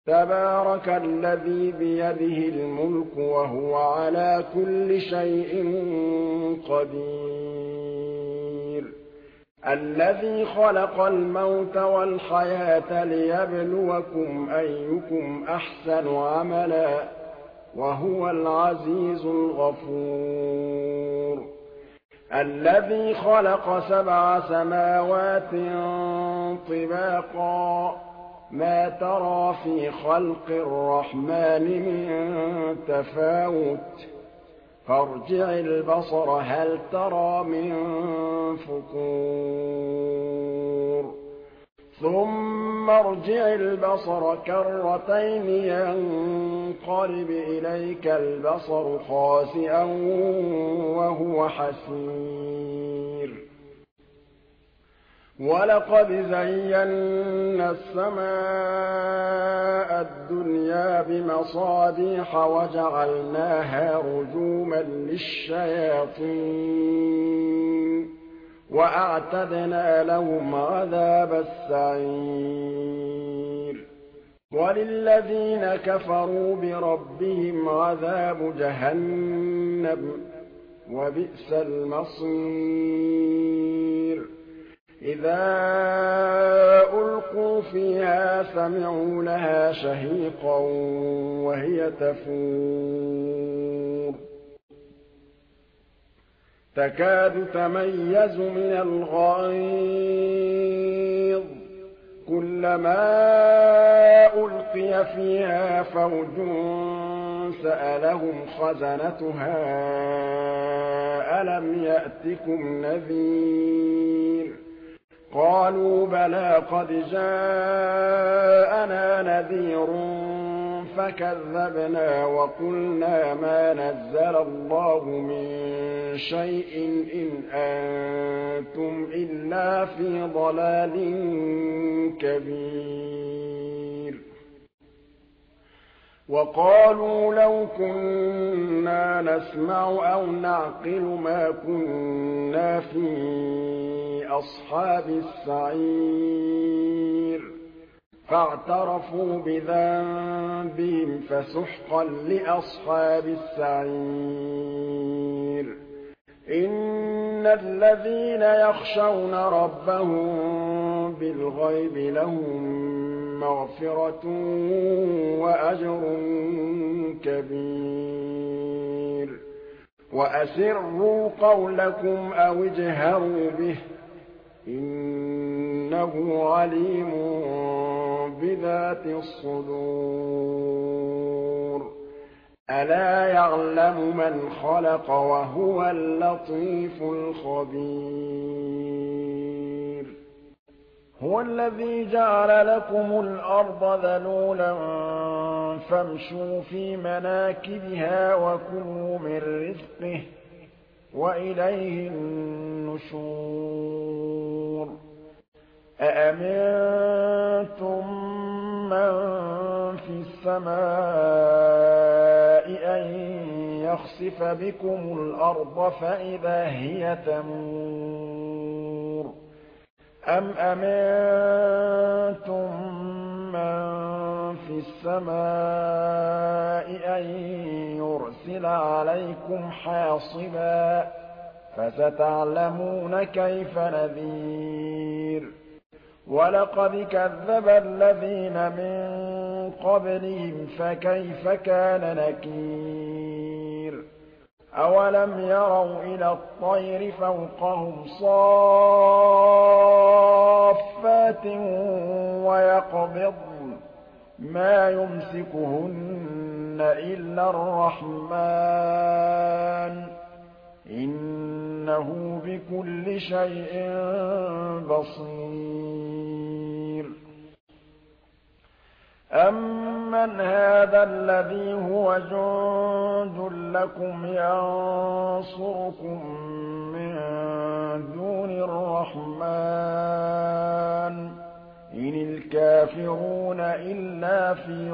تبارك الذي بيده الملك وهو على كل شيء قدير الذي خلق الموت والحياة ليبلوكم أيكم أحسن عملا وهو العزيز الغفور الذي خلق 7 سماوات طباقا ما ترى في خلق الرحمن من تفاوت فارجع البصر هل ترى من فطور ثم ارجع البصر كرتين ينقلب إليك البصر خاسئا وهو حسير ولقد زينا السماء الدنيا بمصابيح وجعلناها رجوما للشياطين وأعتدنا لهم عذاب السعير وللذين كفروا بربهم عذاب جهنم وبئس المصير إذا ألقوا فيها سمعوا لها شهيقا وهي تفور تكاد تميز من الغيظ كلما ألقي فيها فوج سألهم خزنتها ألم يأتكم نذير قالوا بلى قد جاءنا نذير فكذبنا وقلنا ما نزل الله من شيء إن أنتم إلا في ضلال كبير وقالوا لو كنا نسمع أو نعقل ما كنا في أصحاب السعير فاعترفوا بذنبهم فسحقا لأصحاب السعير إن الذين يخشون ربهم بالغيب لهم مغفرة وأجر كبير وأسروا قولكم أو اجهروا به إنه عليم بذات الصدور ألا يعلم من خلق وهو اللطيف الخبير هو الذي جعل لكم الأرض ذلولا فامشوا في مناكبها وكلوا من رزقه وإليه النشور أأمنتم من في السماء أن يخسف بكم الأرض فإذا هي تمور أم أمنتم من في السماء أن يرسل عليكم حاصبا فستعلمون كيف نذير ولقد كذب الذين من قبلهم فكيف كان نكير أولم يروا إلى الطير فوقهم صافات ويقبضن ما يمسكهن إلا الرحمن إنه بكل شيء بصير أمن هذا الذي هو جند لكم ينصركم من دون الرحمن إن الكافرون إلا في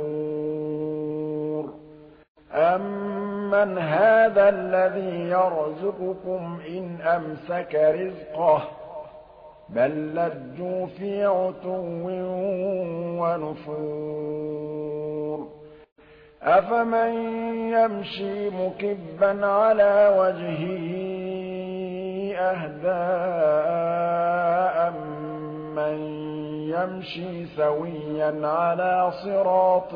غرور أمن هذا الذي يرزقكم إن أمسك رزقه بل لجوا في عتو ونفور أَفَمَن يَمْشِي مُكِبًّا عَلَىٰ وَجْهِهِ أَهْدَىٰ أَمَّن يَمْشِي سَوِيًّا عَلَىٰ صِرَاطٍ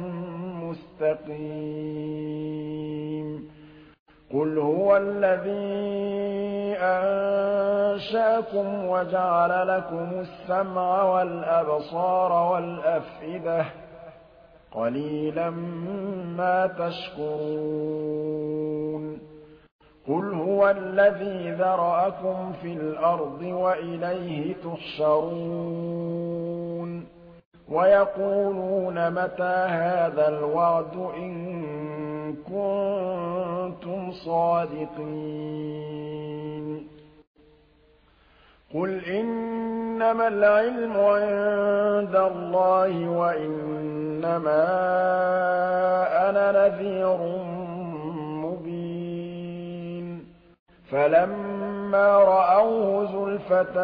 مُّسْتَقِيمٍ قُلْ هُوَ الَّذِي أَنشَأَكُمْ وَجَعَلَ لَكُمُ السَّمْعَ وَالْأَبْصَارَ وَالْأَفْئِدَةَ ۖ قَلِيلًا مَّا تَشْكُرُونَ قُلْ هُوَ الَّذِي ذَرَأَكُمْ فِي الْأَرْضِ وَإِلَيْهِ تُحْشَرُونَ وَيَقُولُونَ مَتَىٰ هَٰذَا الْوَعْدُ إِن كُنتُمْ صَادِقِينَ قُلْ إِنَّمَا الْعِلْمُ عِندَ اللَّهِ وَإِنَّمَا أَنَا نَذِيرٌ مُّبِينٌ فَلَمَّا رَأَوْهُ زُلْفَةً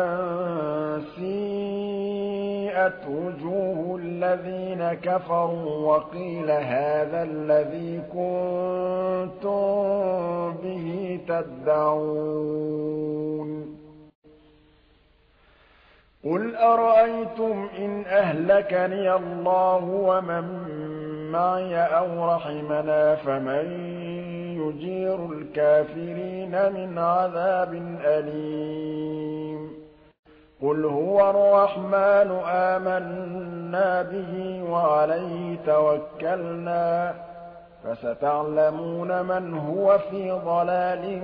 سِيئَتْ وُجُوهُ الَّذِينَ كَفَرُوا وَقِيلَ هَٰذَا الَّذِي كُنتُم بِهِ تَدَّعُونَ قُلْ أَرَأَيْتُمْ إِنْ أَهْلَكَنِيَ اللَّهُ وَمَن مَّعِيَ أَوْ رَحِمَنَا فَمَن يُجِيرُ الْكَافِرِينَ مِنْ عَذَابٍ أَلِيمٍ قُلْ هُوَ الرَّحْمَٰنُ آمَنَّا بِهِ وَعَلَيْهِ تَوَكَّلْنَا فَسَتَعْلَمُونَ مَنْ هُوَ فِي ضَلَالٍ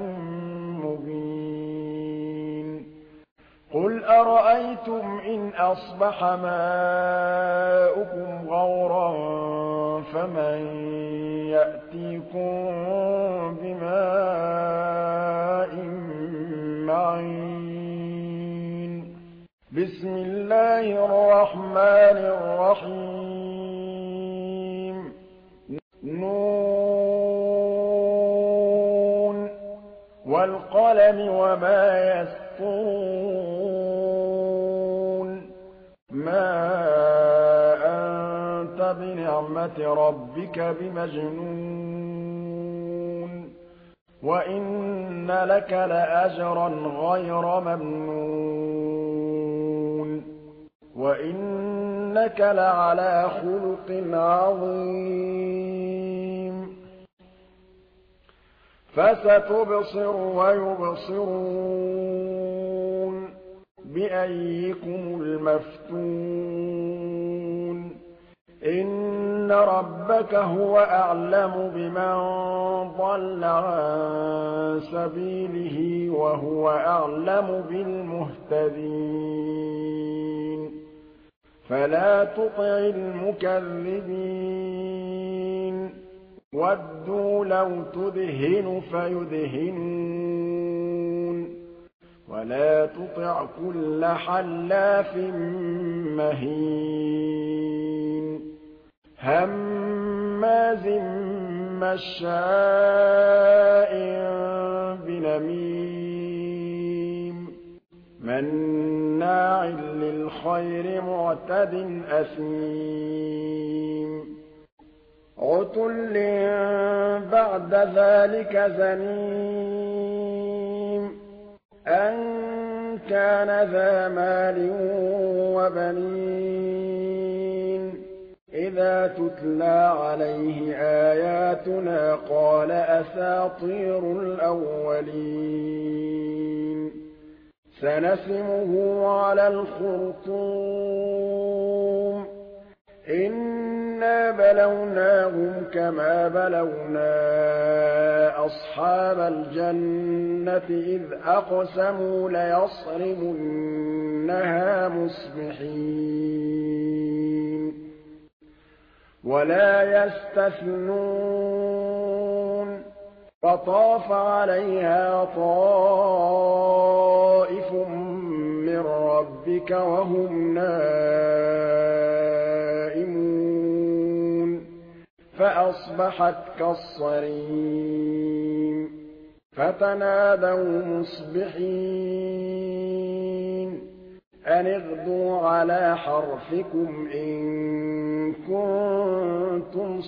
مُّبِينٍ قُلْ أَرَأَيْتُمْ إِنْ أَصْبَحَ مَاؤُكُمْ غَوْرًا فَمَن يَأْتِيكُم بِمَاءٍ مَّعِينٍ بِسْمِ اللَّهِ الرَّحْمَٰنِ الرَّحِيمِ ن وَالْقَلَمِ وَمَا يَسْطُرُونَ مَا أَنتَ بِنِعْمَةِ رَبِّكَ بِمَجْنُونٍ وَإِنَّ لَكَ لَأَجْرًا غَيْرَ مَمْنُونٍ وَإِنَّكَ لَعَلَىٰ خُلُقٍ عَظِيمٍ فَسَتُبْصِرُ وَيُبْصِرُونَ بِأَييِّكُمُ الْمَفْتُونُ إِنَّ رَبَّكَ هُوَ أَعْلَمُ بِمَن ضَلَّ عَن سَبِيلِهِ وَهُوَ أَعْلَمُ بِالْمُهْتَدِينَ فَلَا تُطِعِ الْمُكَذِّبِينَ وَدُّوا لَوْ تُدْهِنُ فَيُدْهِنُونَ وَلَا تُطِعْ كُلَّ حَلَّافٍ مَّهِينٍ هَمَّازٍ مَّشَّاءٍ بِنَمِيمٍ مَّنَّاعٍ لِّلْخَيْرِ مُعْتَدٍ أَثِيمٍ عُتُلٍّ بَعْدَ ذَٰلِكَ زَنِيمٍ أَن كَانَ ذَا مَالٍ وَبَنِينَ إِذَا تُتْلَىٰ عَلَيْهِ آيَاتُنَا قَالَ أَسَاطِيرُ الْأَوَّلِينَ سَنَسِمُهُ عَلَى الْخُرْطُومِ إِنَّا بَلَوْنَاهُمْ كَمَا بَلَوْنَا أَصْحَابَ الْجَنَّةِ إِذْ أَقْسَمُوا لَيَصْرِمُنَّهَا مُصْبِحِينَ وَلَا يَسْتَثْنُونَ فَطَافَ عَلَيْهَا طَائِفٌ مِّن رَّبِّكَ وَهُمْ نَائِمُونَ فَأَصْبَحَتْ كَالصَّرِيمِ فَتَنَادَوْا مُصْبِحِينَ أَنِ اغْدُوا عَلَىٰ حَرْثِكُمْ إِن كُنتُمْ كُنتُمْ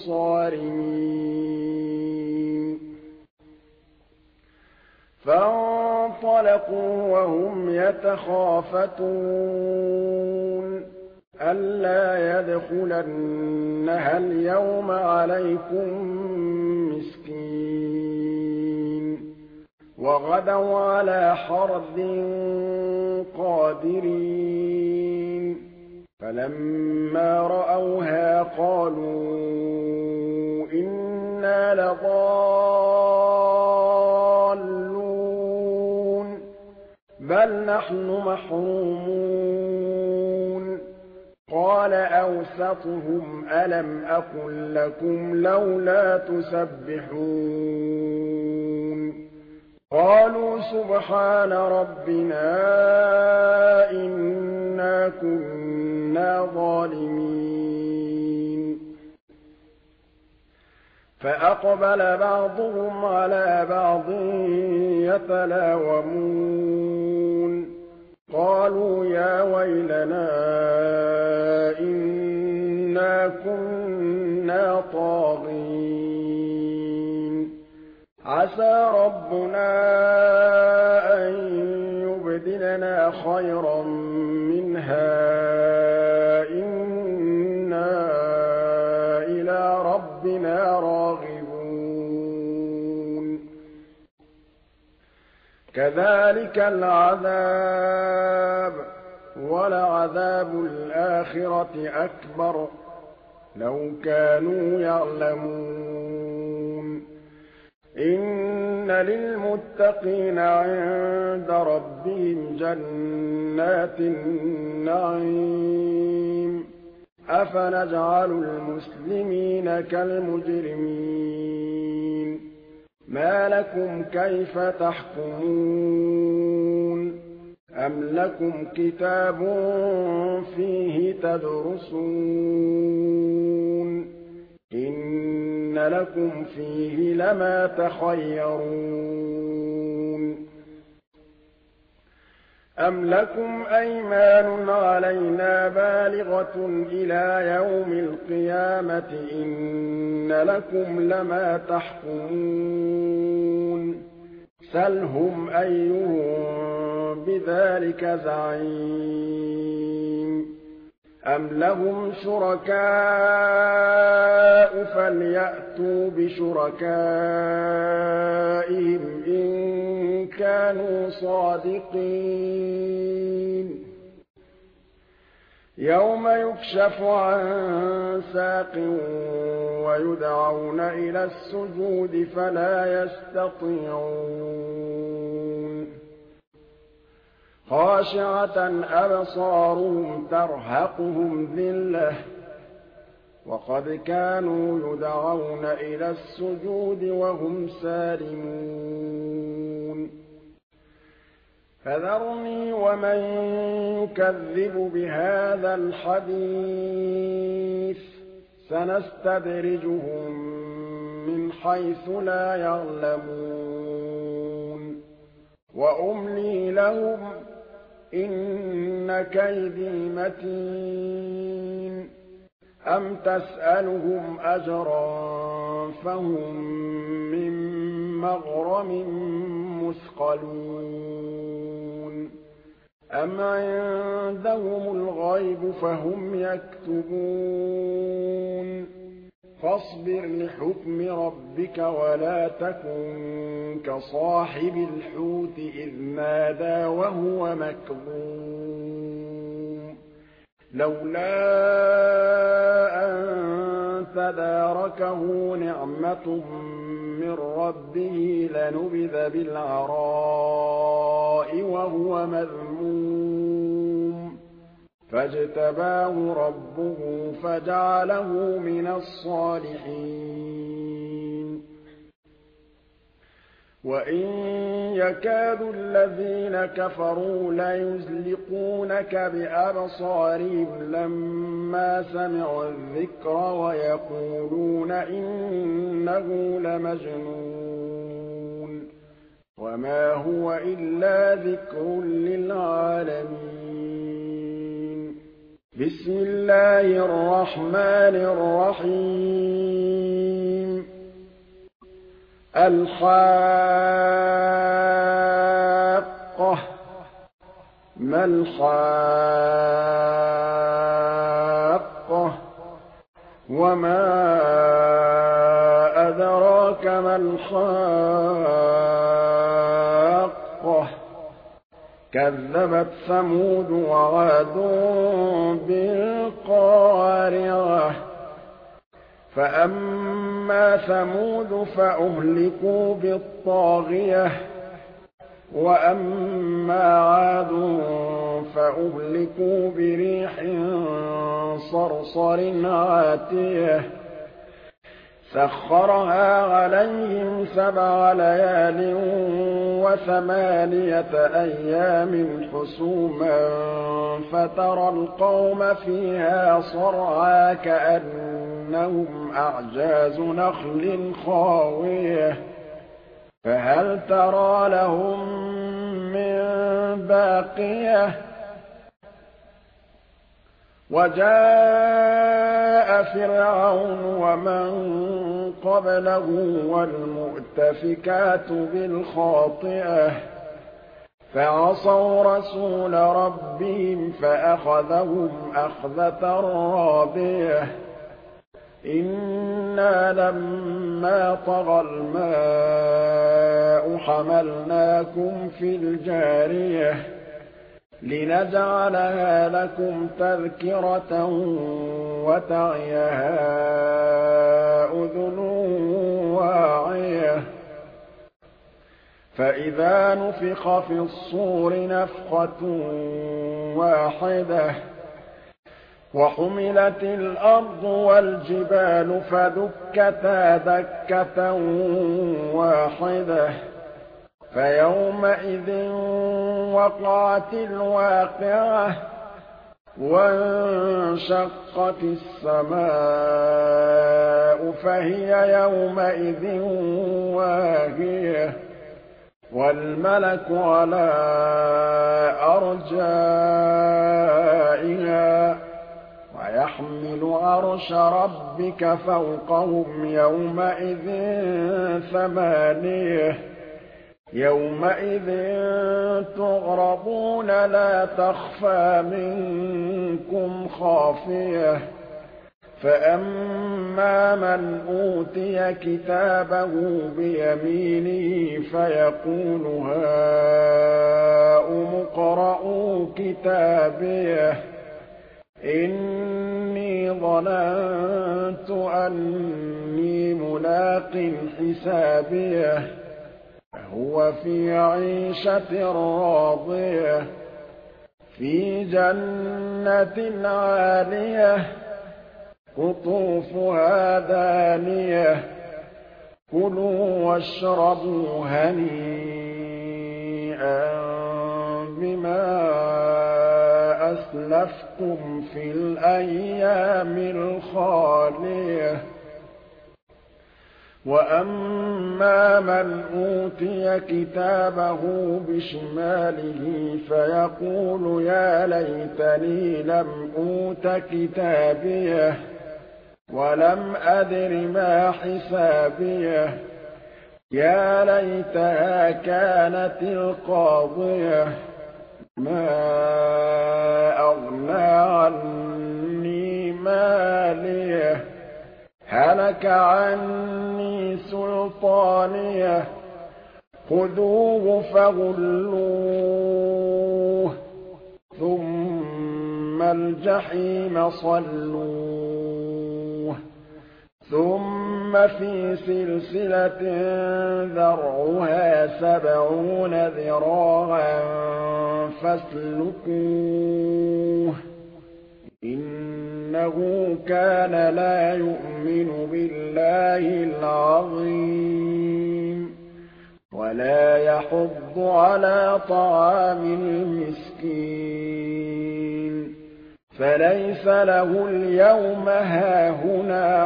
صَارِمِينَ فَانطَلَقُوا وَهُمْ يَتَخَافَتُونَ أَلَّا يَدْخُلَنَّهَا الْيَوْمَ عَلَيْكُم مِّسْكِينٌ وَغَدَوْا عَلَىٰ حَرْدٍ قَادِرِينَ فَلَمَّا رَأَوْهَا قَالُوا إِنَّا لَضَالُّونَ بَلْ نَحْنُ مَحْرُومُونَ قَالَ أَوْسَطُهُمْ أَلَمْ أَقُل لَّكُمْ لَوْلَا تُسَبِّحُونَ قَالُوا سُبْحَانَ رَبِّنَا إِنَّا كُنَّا ظَالِمِينَ فَأَقْبَلَ بَعْضُهُمْ عَلَىٰ بَعْضٍ يَتَلَاوَمُونَ قَالُوا يَا وَيْلَنَا إِنَّا كُنَّا طَاغِينَ عَسَىٰ رَبُّنَا أَن يُبْدِلَنَا خَيْرًا مِّنْهَا إِنَّا إِلَىٰ رَبِّنَا رَاغِبُونَ كَذَٰلِكَ الْعَذَابُ وَلَعَذَابُ الْآخِرَةِ أَكْبَرُ ۚ لَوْ كَانُوا يَعْلَمُونَ إِنَّ لِلْمُتَّقِينَ عِندَ رَبِّهِمْ جَنَّاتِ النَّعِيمِ أَفَنَجْعَلُ الْمُسْلِمِينَ كَالْمُجْرِمِينَ مَا لَكُمْ كَيْفَ تَحْكُمُونَ أَمْ لَكُمْ كِتَابٌ فِيهِ تَدْرُسُونَ إِنَّ لَكُمْ فِيهِ لَمَا تَخَيَّرُونَ أَمْ لَكُمْ أَيْمَانٌ عَلَيْنَا بَالِغَةٌ إِلَىٰ يَوْمِ الْقِيَامَةِ إِنَّ لَكُمْ لَمَا تَحْكُمُونَ سَلْهُمْ أَيُّهُم بِذَٰلِكَ زَعِيمٌ أَمْ لَهُمْ شُرَكَاءُ فَلْيَأْتُوا بِشُرَكَائِهِمْ إِن كَانُوا صَادِقِينَ يَوْمَ يُكْشَفُ عَن سَاقٍ وَيُدْعَوْنَ إِلَى السُّجُودِ فَلَا يَسْتَطِيعُونَ خَاشِعَةً أَبْصَارُهُمْ تَرْهَقُهُمْ ذِلَّةٌ وَقَدْ كَانُوا يُدْعَوْنَ إِلَى السُّجُودِ وَهُمْ سَالِمُونَ فَذَرْنِي وَمَن يُكَذِّبُ بِهَٰذَا الْحَدِيثِ سَنَسْتَدْرِجُهُم مِّنْ حَيْثُ لَا يَعْلَمُونَ وَأُمْلِي لَهُمْ ۚ إِنَّ كَيْدِي مَتِينٌ أَمْ تَسْأَلُهُمْ أَجْرًا فَهُم مِّن مَّغْرَمٍ مُّثْقَلُونَ أَمْ عِندَهُمُ الْغَيْبُ فَهُمْ يَكْتُبُونَ فَاصْبِرْ لِحُكْمِ رَبِّكَ وَلَا تَكُن كَصَاحِبِ الْحُوتِ إِذْ نَادَىٰ وَهُوَ مَكْظُومٌ لَّوْلَا أَن تَدَارَكَهُ نِعْمَةٌ مِّن رَّبِّهِ لَنُبِذَ بِالْعَرَاءِ وَهُوَ مَذْمُومٌ فَاجْتَبَاهُ رَبُّهُ فَجَعَلَهُ مِنَ الصَّالِحِينَ وَإِن يَكَادُ الَّذِينَ كَفَرُوا لَيُزْلِقُونَكَ بِأَبْصَارِهِمْ لَمَّا سَمِعُوا الذِّكْرَ وَيَقُولُونَ إِنَّهُ لَمَجْنُونٌ وَمَا هُوَ إِلَّا ذِكْرٌ لِّلْعَالَمِينَ بسم الله الرحمن الرحيم الحاقة ما الحاقة وما أدراك ما الحاقة كذبت ثمود وعاد بالقارعة فأما ثمود فأهلكوا بالطاغية وأما عاد فأهلكوا بريح صرصر عاتية سخرها عليهم 7 ليال و8 أيام حسوما فترى القوم فيها صرعى كأنهم أعجاز نخل خاوية فهل ترى لهم من باقية وجاء فرعون ومن قبله والمؤتفكات بالخاطئة فعصوا رسول ربهم فأخذهم أخذة رابية إنا لما طغى الماء حملناكم في الجارية لنجعلها لكم تذكرة وتعيها أذن واعية فإذا نفخ في الصور نفخة واحدة وحملت الأرض والجبال فدكتا دكة واحدة فيومئذ وقعت الواقعة وانشقت السماء فهي يومئذ واهية والملك على أرجائها ويحمل عرش ربك فوقهم يومئذ 8 يومئذ تغرضون لا تخفى منكم خافية فأما من أوتي كتابه بيمينه فيقول هاؤم اقرءوا كتابيه إني ظننت أني ملاق حسابيه فهو في عيشة راضية في جنة عالية قطوفها دانية كلوا واشربوا هنيئا بما أسلفتم في الأيام الخالية وأما من أوتي كتابه بشماله فيقول يا ليتني لم أوت كتابيه ولم أدر ما حسابيه يا ليتها كانت القاضية ما أغنى عني ماليه هلك عني سلطانيه خذوه فغلوه ثم الجحيم صلوه ثم في سلسلة ذرعها 70 ذراعا فاسلكوه إنه كان لا يؤمن بالله العظيم ولا يحض على طعام المسكين فليس له اليوم هاهنا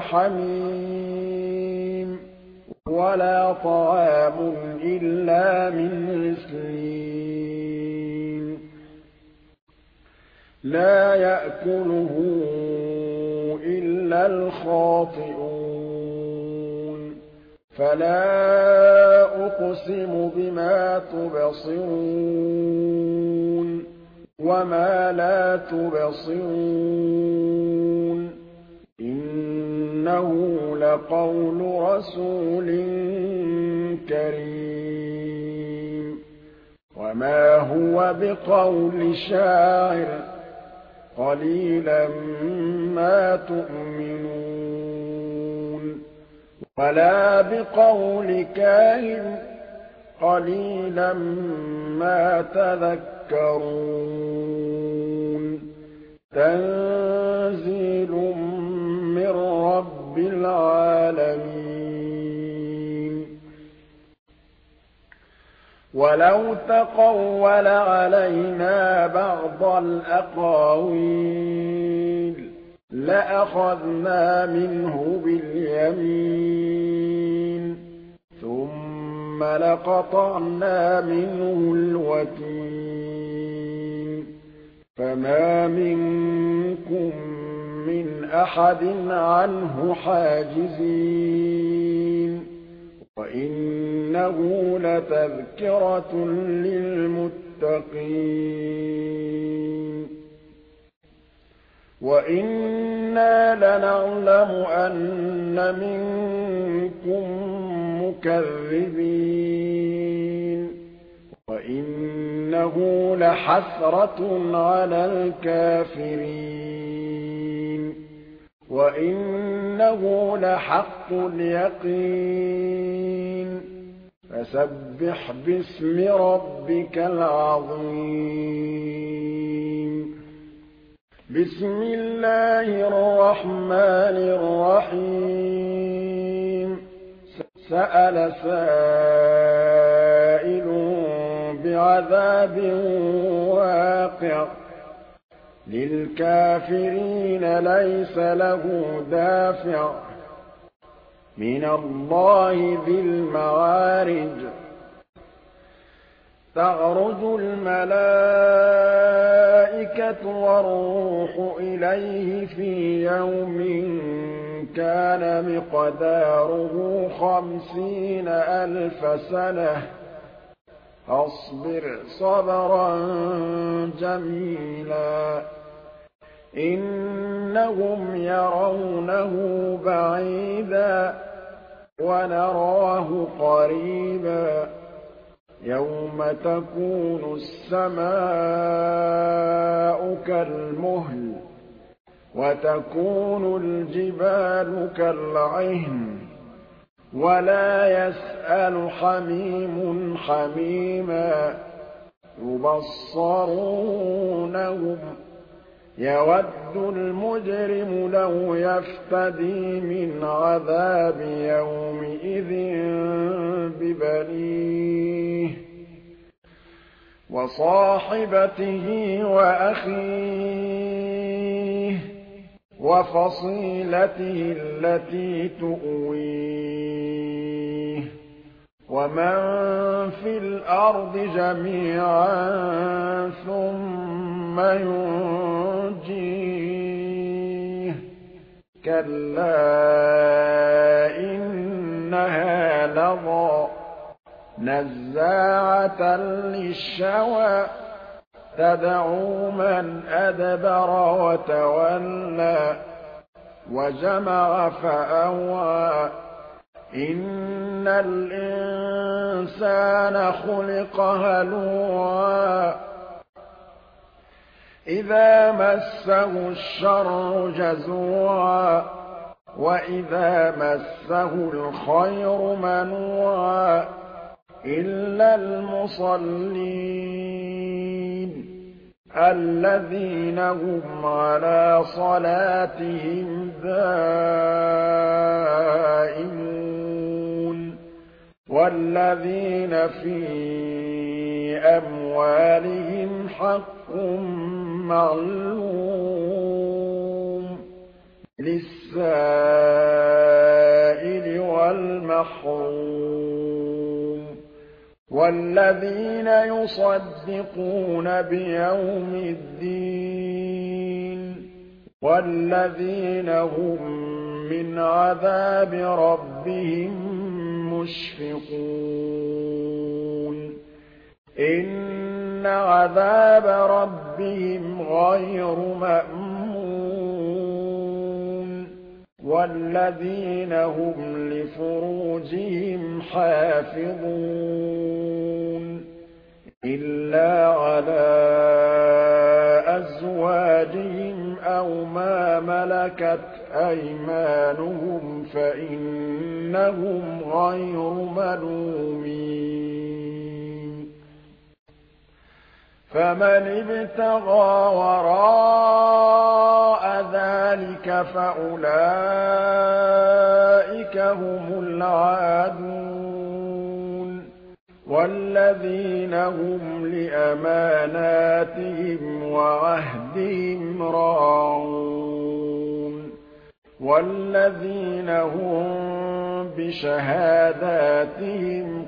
حميم ولا طعام إلا من غسلين لَّا يَأْكُلُهُ إِلَّا الْخَاطِئُونَ فَلَا أُقْسِمُ بِمَا تُبْصِرُونَ وَمَا لَا تُبْصِرُونَ إِنَّهُ لَقَوْلُ رَسُولٍ كَرِيمٍ وَمَا هُوَ بِقَوْلِ شَاعِرٍ قَلِيلًا مَّا تُؤْمِنُونَ وَلَا بِقَوْلِ كَاهِنٍ قَلِيلًا مَّا تَذَكَّرُونَ تَنزِيلٌ مِّن رَّبِّ الْعَالَمِينَ وَلَوْ تَقَوَّلَ عَلَيْنَا بَعْضَ الْأَقَاوِيلِ لَأَخَذْنَا مِنْهُ بِالْيَمِينِ ثُمَّ لَقَطَعْنَا مِنْهُ الْوَتِينَ فَمَا مِنكُم مِّنْ أَحَدٍ عَنْهُ حَاجِزِينَ وَإِنَّهُ لَتَذْكِرَةٌ لِّلْمُتَّقِينَ وَإِنَّا لَنَعْلَمُ أَنَّ مِنكُم مُّكَذِّبِينَ وَإِنَّهُ لَحَسْرَةٌ عَلَى الْكَافِرِينَ وَإِنَّهُ لَحَقُّ الْيَقِينِ فَسَبِّحْ بِاسْمِ رَبِّكَ الْعَظِيمِ بسم الله الرحمن الرحيم سأل سائل بعذاب واقع للكافرين ليس له دافع من الله ذي المعارج تعرج الملائكة والروح إليه في يوم كان مقداره 50,000 سنة فاصبر صبرا جميلا إنهم يرونه بعيدا ونراه قريبا يوم تكون السماء كالمهل وتكون الجبال كالعهن ولا يسأل حميم حميما يبصرونهم يود المجرم لو يفتدي من عذاب يومئذ ببنيه وصاحبته وأخيه وفصيلته التي تؤويه ومن في الأرض جميعا ثم ينجيه كلا إنها لظى نزاعة للشوى تدعو من أدبر وتولى وجمع فأوعى إن الإنسان خلق هلوعا إذا مسه الشر جزوعا وإذا مسه الخير منوعا إلا المصلين الذين هم على صلاتهم دائمون والذين في أموالهم حق معلوم للسائل والمحروم والذين يصدقون بيوم الدين وَالَّذِينَ هُم مِّنْ عَذَابِ رَبِّهِم مُّشْفِقُونَ إِنَّ عَذَابَ رَبِّهِمْ غَيْرُ مَأْمُونٍ وَالَّذِينَ هُمْ لِفُرُوجِهِمْ حَافِظُونَ إِلَّا عَلَىٰ أَزْوَاجِهِمْ أَوْ مَا مَلَكَتْ أَيْمَانُهُمْ فَإِنَّهُمْ غَيْرُ مَلُومِينَ فَمَنِ ابْتَغَىٰ وَرَاءَ ذَٰلِكَ فَأُولَٰئِكَ هُمُ الْعَادُونَ وَالَّذِينَ هُمْ لِأَمَانَاتِهِمْ وَعَهْدِهِمْ رَاعُونَ وَالَّذِينَ هُم بِشَهَادَاتِهِمْ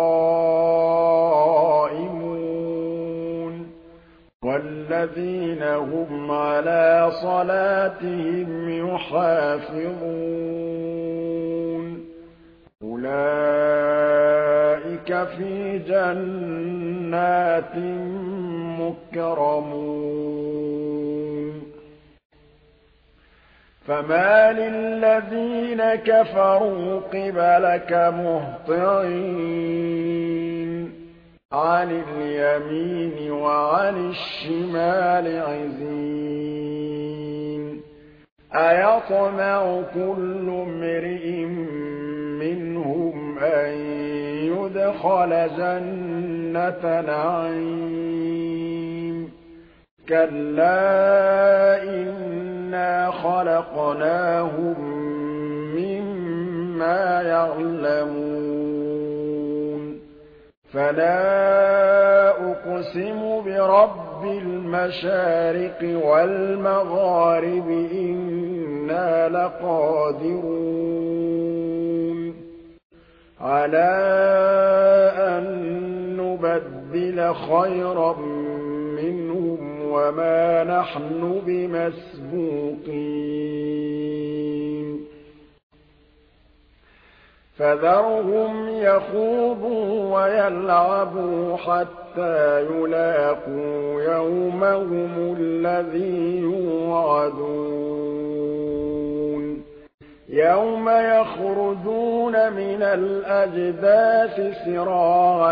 قَائِمُونَ وَالَّذِينَ هُمْ عَلَىٰ صَلَاتِهِمْ يُحَافِظُونَ أُولَٰئِكَ فِي جَنَّاتٍ مُّكْرَمُونَ فَمَالِ الَّذِينَ كَفَرُوا قِبَلَكَ مُهْطِعِينَ عَنِ الْيَمِينِ وَعَنِ الشِّمَالِ عِزِينَ أَيَطْمَعُ كُلُّ امْرِئٍ مِّنْهُمْ أَن يُدْخَلَ جَنَّةَ نَعِيمٍ كَلَّا إِنَّا خَلَقْنَاهُم مِّمَّا يَعْلَمُونَ فَلَا أُقْسِمُ بِرَبِّ الْمَشَارِقِ وَالْمَغَارِبِ إِنَّا لَقَادِرُونَ عَلَىٰ أَن نُّبَدِّلَ خَيْرًا مِّنْهُمْ وَمَا نَحْنُ بِمَسْبُوقِينَ فَذَرْهُمْ يَخُوضُوا وَيَلْعَبُوا حَتَّىٰ يُلَاقُوا يَوْمَهُمُ الَّذِي يُوعَدُونَ يَوْمَ يَخْرُجُونَ مِنَ الْأَجْدَاثِ سِرَاعًا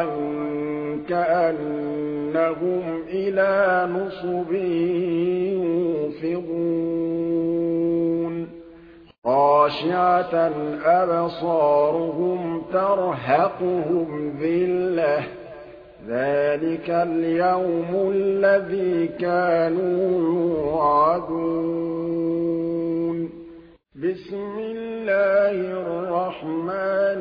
كَأَنَّهُمْ إِلَىٰ نُصُبٍ يُوفِضُونَ خَاشِعَةً أَبْصَارُهُمْ تَرْهَقُهُمْ ذِلَّةٌ ۚ ذَٰلِكَ الْيَوْمُ الَّذِي كَانُوا يُوعَدُونَ بِسْمِ اللَّهِ الرَّحْمَٰنِ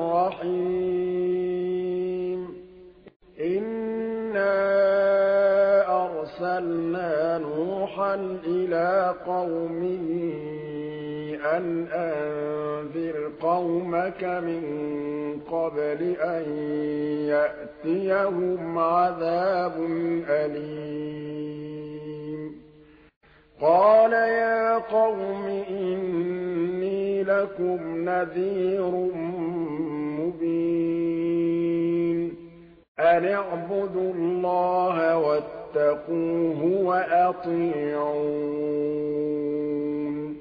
الرَّحِيمِ إِنَّا أَرْسَلْنَا نُوحًا إِلَىٰ قَوْمِهِ أَنْ أَنذِرْ قَوْمَكَ مِن قَبْلِ أَن يَأْتِيَهُمْ عَذَابٌ أَلِيمٌ قَالَ يَا قَوْمِ إِنِّي لَكُمْ نَذِيرٌ مُّبِينٌ أَنِ اعْبُدُوا اللَّهَ وَاتَّقُوهُ وَأَطِيعُونِ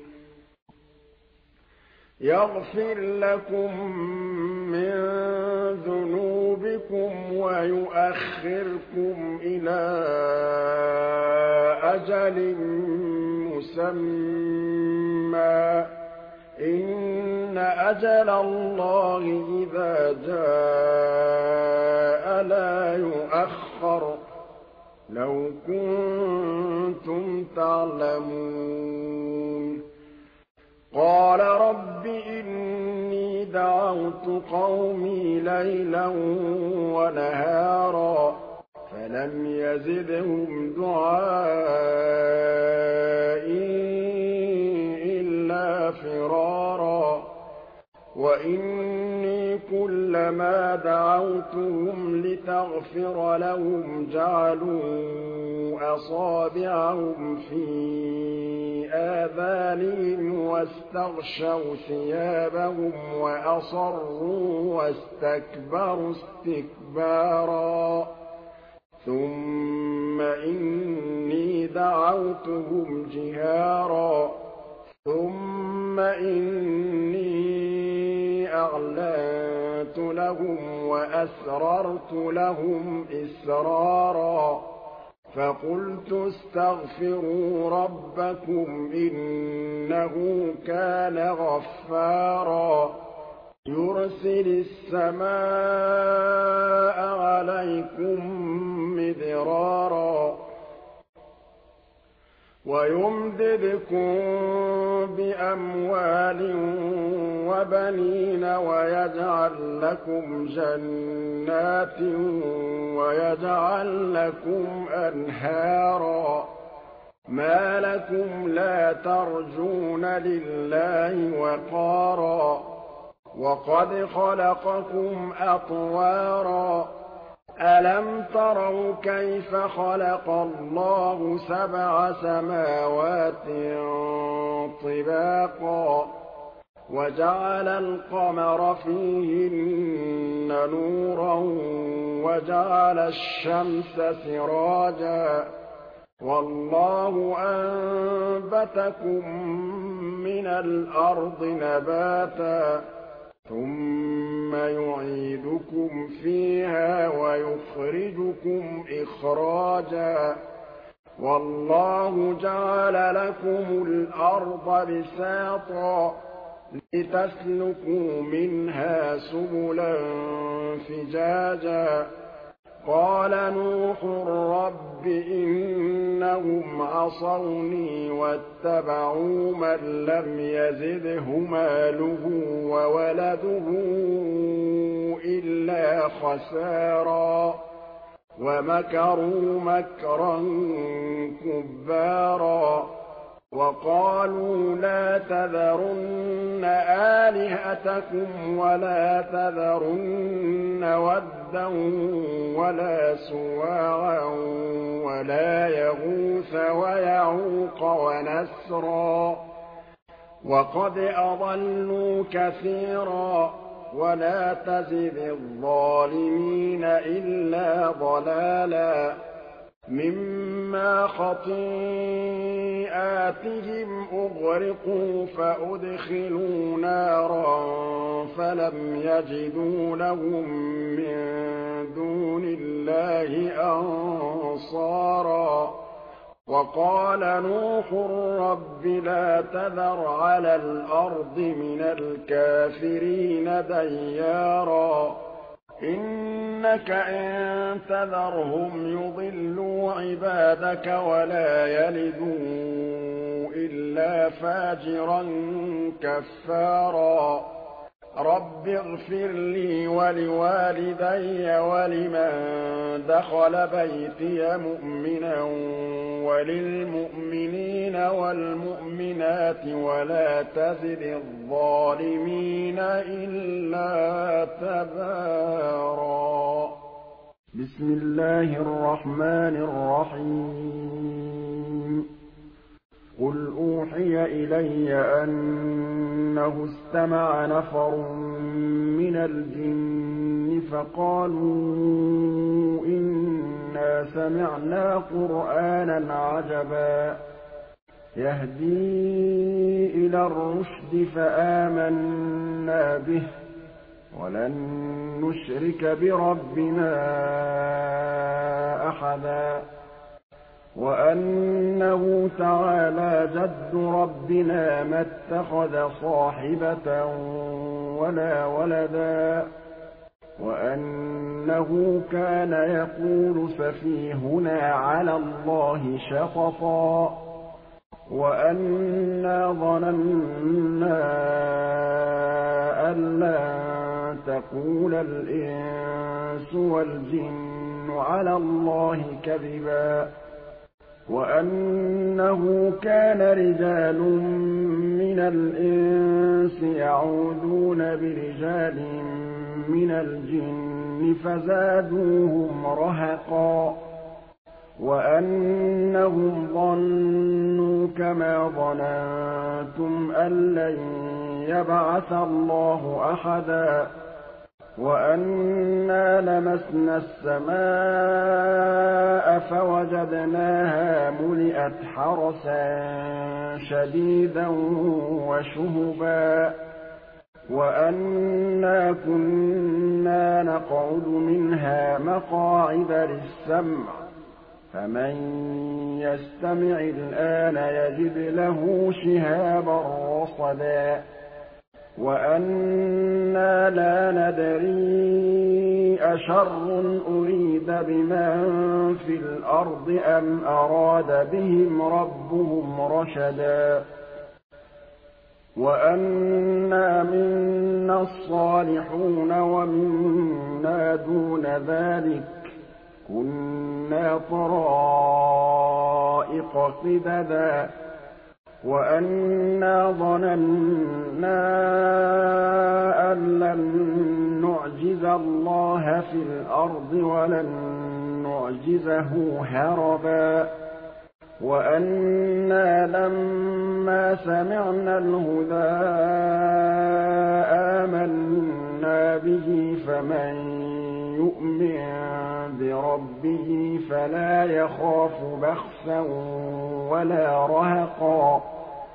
يَغْفِرْ لَكُم مِّن ذُنُوبِكُمْ وَيُؤَخِّرْكُمْ إِلَىٰ أَجَلٍ مُّسَمًّى ۚ إِنَّ أَجَلَ اللَّهِ إِذَا جَاءَ لَا يُؤَخَّرُ ۖ لَوْ كُنتُمْ تَعْلَمُونَ قَالَ رَبِّ إِنِّي دَعَوْتُ قَوْمِي لَيْلًا وَنَهَارًا فَلَمْ يَزِدْهُمْ دُعَائِي إِلَّا فِرَارًا وَإِنِّي كُلَّمَا دَعَوْتُهُمْ لِتَغْفِرَ لَهُمْ جَعَلُوا أَصَابِعَهُمْ فِي آذَانِهِمْ وَاسْتَغْشَوْا ثِيَابَهُمْ وَأَصَرُّوا وَاسْتَكْبَرُوا اسْتِكْبَارًا ثُمَّ إِنِّي دَعَوْتُهُمْ جِهَارًا ثُمَّ إِنِّي أَعْلَنتُ لَهُمْ وَأَسْرَرْتُ لَهُمْ إِسْرَارًا فَقُلْتُ اسْتَغْفِرُوا رَبَّكُمْ إِنَّهُ كَانَ غَفَّارًا يُرْسِلِ السَّمَاءَ عَلَيْكُم مِّدْرَارًا وَيُمْدِدْكُم بِأَمْوَالٍ وَبَنِينَ وَيَجْعَل لَّكُمْ جَنَّاتٍ وَيَجْعَل لَّكُمْ أَنْهَارًا مَا لَكُمْ لَا تَرْجُونَ لِلَّهِ وَقَارًا وَقَدْ خَلَقَكُمْ أَطْوَارًا أَلَمْ تَرَوْا كَيْفَ خَلَقَ اللَّهُ سَبْعَ سَمَاوَاتٍ طِبَاقًا وَجَعَلَ الْقَمَرَ فِيهِنَّ نُورًا وَجَعَلَ الشَّمْسَ سِرَاجًا وَاللَّهُ أَنبَتَكُم مِّنَ الْأَرْضِ نَبَاتًا ثُمَّ يُعِيدُكُمْ فِيهَا وَيُخْرِجُكُمْ إِخْرَاجًا وَاللَّهُ جَعَلَ لَكُمُ الْأَرْضَ بِسَاطًا لِّتَسْلُكُوا مِنْهَا سُبُلًا فِجَاجًا قَالَ نُوحٌ رَّبِّ إِنَّهُمْ عَصَوْنِي وَاتَّبَعُوا مَن لَّمْ يَزِدْهُ مَالُهُ وَوَلَدُهُ إِلَّا خَسَارًا وَمَكَرُوا مَكْرًا كُبَّارًا وَقَالُوا لَا تَذَرُنَّ آلِهَتَكُمْ وَلَا تَذَرُنَّ وَدًّا وَلَا سُوَاعًا وَلَا يَغُوثَ وَيَعُوقَ وَنَسْرًا وَقَدْ أَضَلُّوا كَثِيرًا وَلَا تَزِدِ الظَّالِمِينَ إِلَّا ضَلَالًا مِّمَّا خَطِيئَاتِهِمْ أُغْرِقُوا فَأُدْخِلُوا نَارًا فَلَمْ يَجِدُوا لَهُم مِّن دُونِ اللَّهِ أَنصَارًا وَقَالَ نُوحٌ رَّبِّ لَا تَذَرْ عَلَى الْأَرْضِ مِنَ الْكَافِرِينَ دَيَّارًا إِنَّكَ إِن تَذَرْهُمْ يُضِلُّوا عِبَادَكَ وَلَا يَلِدُوا إِلَّا فَاجِرًا كَفَّارًا رَّبِّ اغْفِرْ لِي وَلِوَالِدَيَّ وَلِمَن دَخَلَ بَيْتِيَ مُؤْمِنًا وَلِلْمُؤْمِنِينَ وَالْمُؤْمِنَاتِ وَلَا تَزِدِ الظَّالِمِينَ إِلَّا تَبَارًا بسم الله الرحمن الرحيم قُلْ أُوحِيَ إِلَيَّ أَنَّهُ اسْتَمَعَ نَفَرٌ مِّنَ الْجِنِّ فَقَالُوا إِنَّا سَمِعْنَا قُرْآنًا عَجَبًا يَهْدِي إِلَى الرُّشْدِ فَآمَنَّا بِهِ وَلَن نُّشْرِكَ بِرَبِّنَا أَحَدًا وَأَنَّهُ تَعَالَىٰ جَدُّ رَبِّنَا مَا اتَّخَذَ صَاحِبَةً وَلَا وَلَدًا وَأَنَّهُ كَانَ يَقُولُ سَفِيهُنَا عَلَى اللَّهِ شَطَطًا وَأَنَّا ظَنَنَّا أَن لَّن تَقُولَ الْإِنسُ وَالْجِنُّ عَلَى اللَّهِ كَذِبًا وَأَنَّهُ كَانَ رِجَالٌ مِّنَ الْإِنسِ يَعُوذُونَ بِرِجَالٍ مِّنَ الْجِنِّ فَزَادُوهُمْ رَهَقًا وَأَنَّهُمْ ظَنُّوا كَمَا ظَنَنتُمْ أَن لَّن يَبْعَثَ اللَّهُ أَحَدًا وَأَنَّا لَمَسْنَا السَّمَاءَ فَوَجَدْنَاهَا مُلِئَتْ حَرَسًا شَدِيدًا وَشُهُبًا وَأَنَّا كُنَّا نَقْعُدُ مِنْهَا مَقَاعِدَ لِلسَّمْعِ فَمَن يَسْتَمِعِ الْآنَ يَجِدْ لَهُ شِهَابًا رَّصَدًا وَأَنَّا لَا نَدْرِي أَشَرٌّ أُرِيدَ بِمَن فِي الْأَرْضِ أَمْ أَرَادَ بِهِمْ رَبُّهُمْ رَشَدًا وَأَنَّا مِنَّا الصَّالِحُونَ وَمِنَّا دُونَ ذَٰلِكَ كُنَّا طَرَائِقَ قِدَدًا وَأَنَّا ظَنَنَّا أَن لَّن نُّعْجِزَ اللَّهَ فِي الْأَرْضِ وَلَن نُّعْجِزَهُ هَرَبًا وَأَنَّا لَمَّا سَمِعْنَا الْهُدَىٰ آمَنَّا بِهِ فَمَن يُؤْمِن بِرَبِّهِ فَلَا يَخَافُ بَخْسًا وَلَا رَهَقًا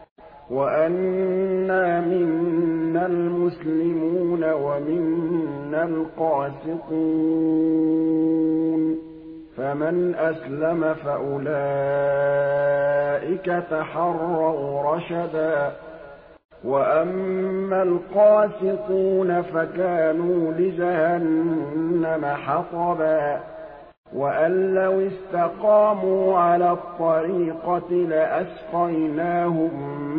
وَأَنَّا مِنَّا الْمُسْلِمُونَ وَمِنَّا الْقَاسِطُونَ فَمَنْ أَسْلَمَ فَأُولَٰئِكَ تَحَرَّوْا رَشَدًا وَأَمَّا الْقَاسِطُونَ فَكَانُوا لِجَهَنَّمَ حَطَبًا وَأَن لَّوِ اسْتَقَامُوا عَلَى الطَّرِيقَةِ لَأَسْقَيْنَاهُم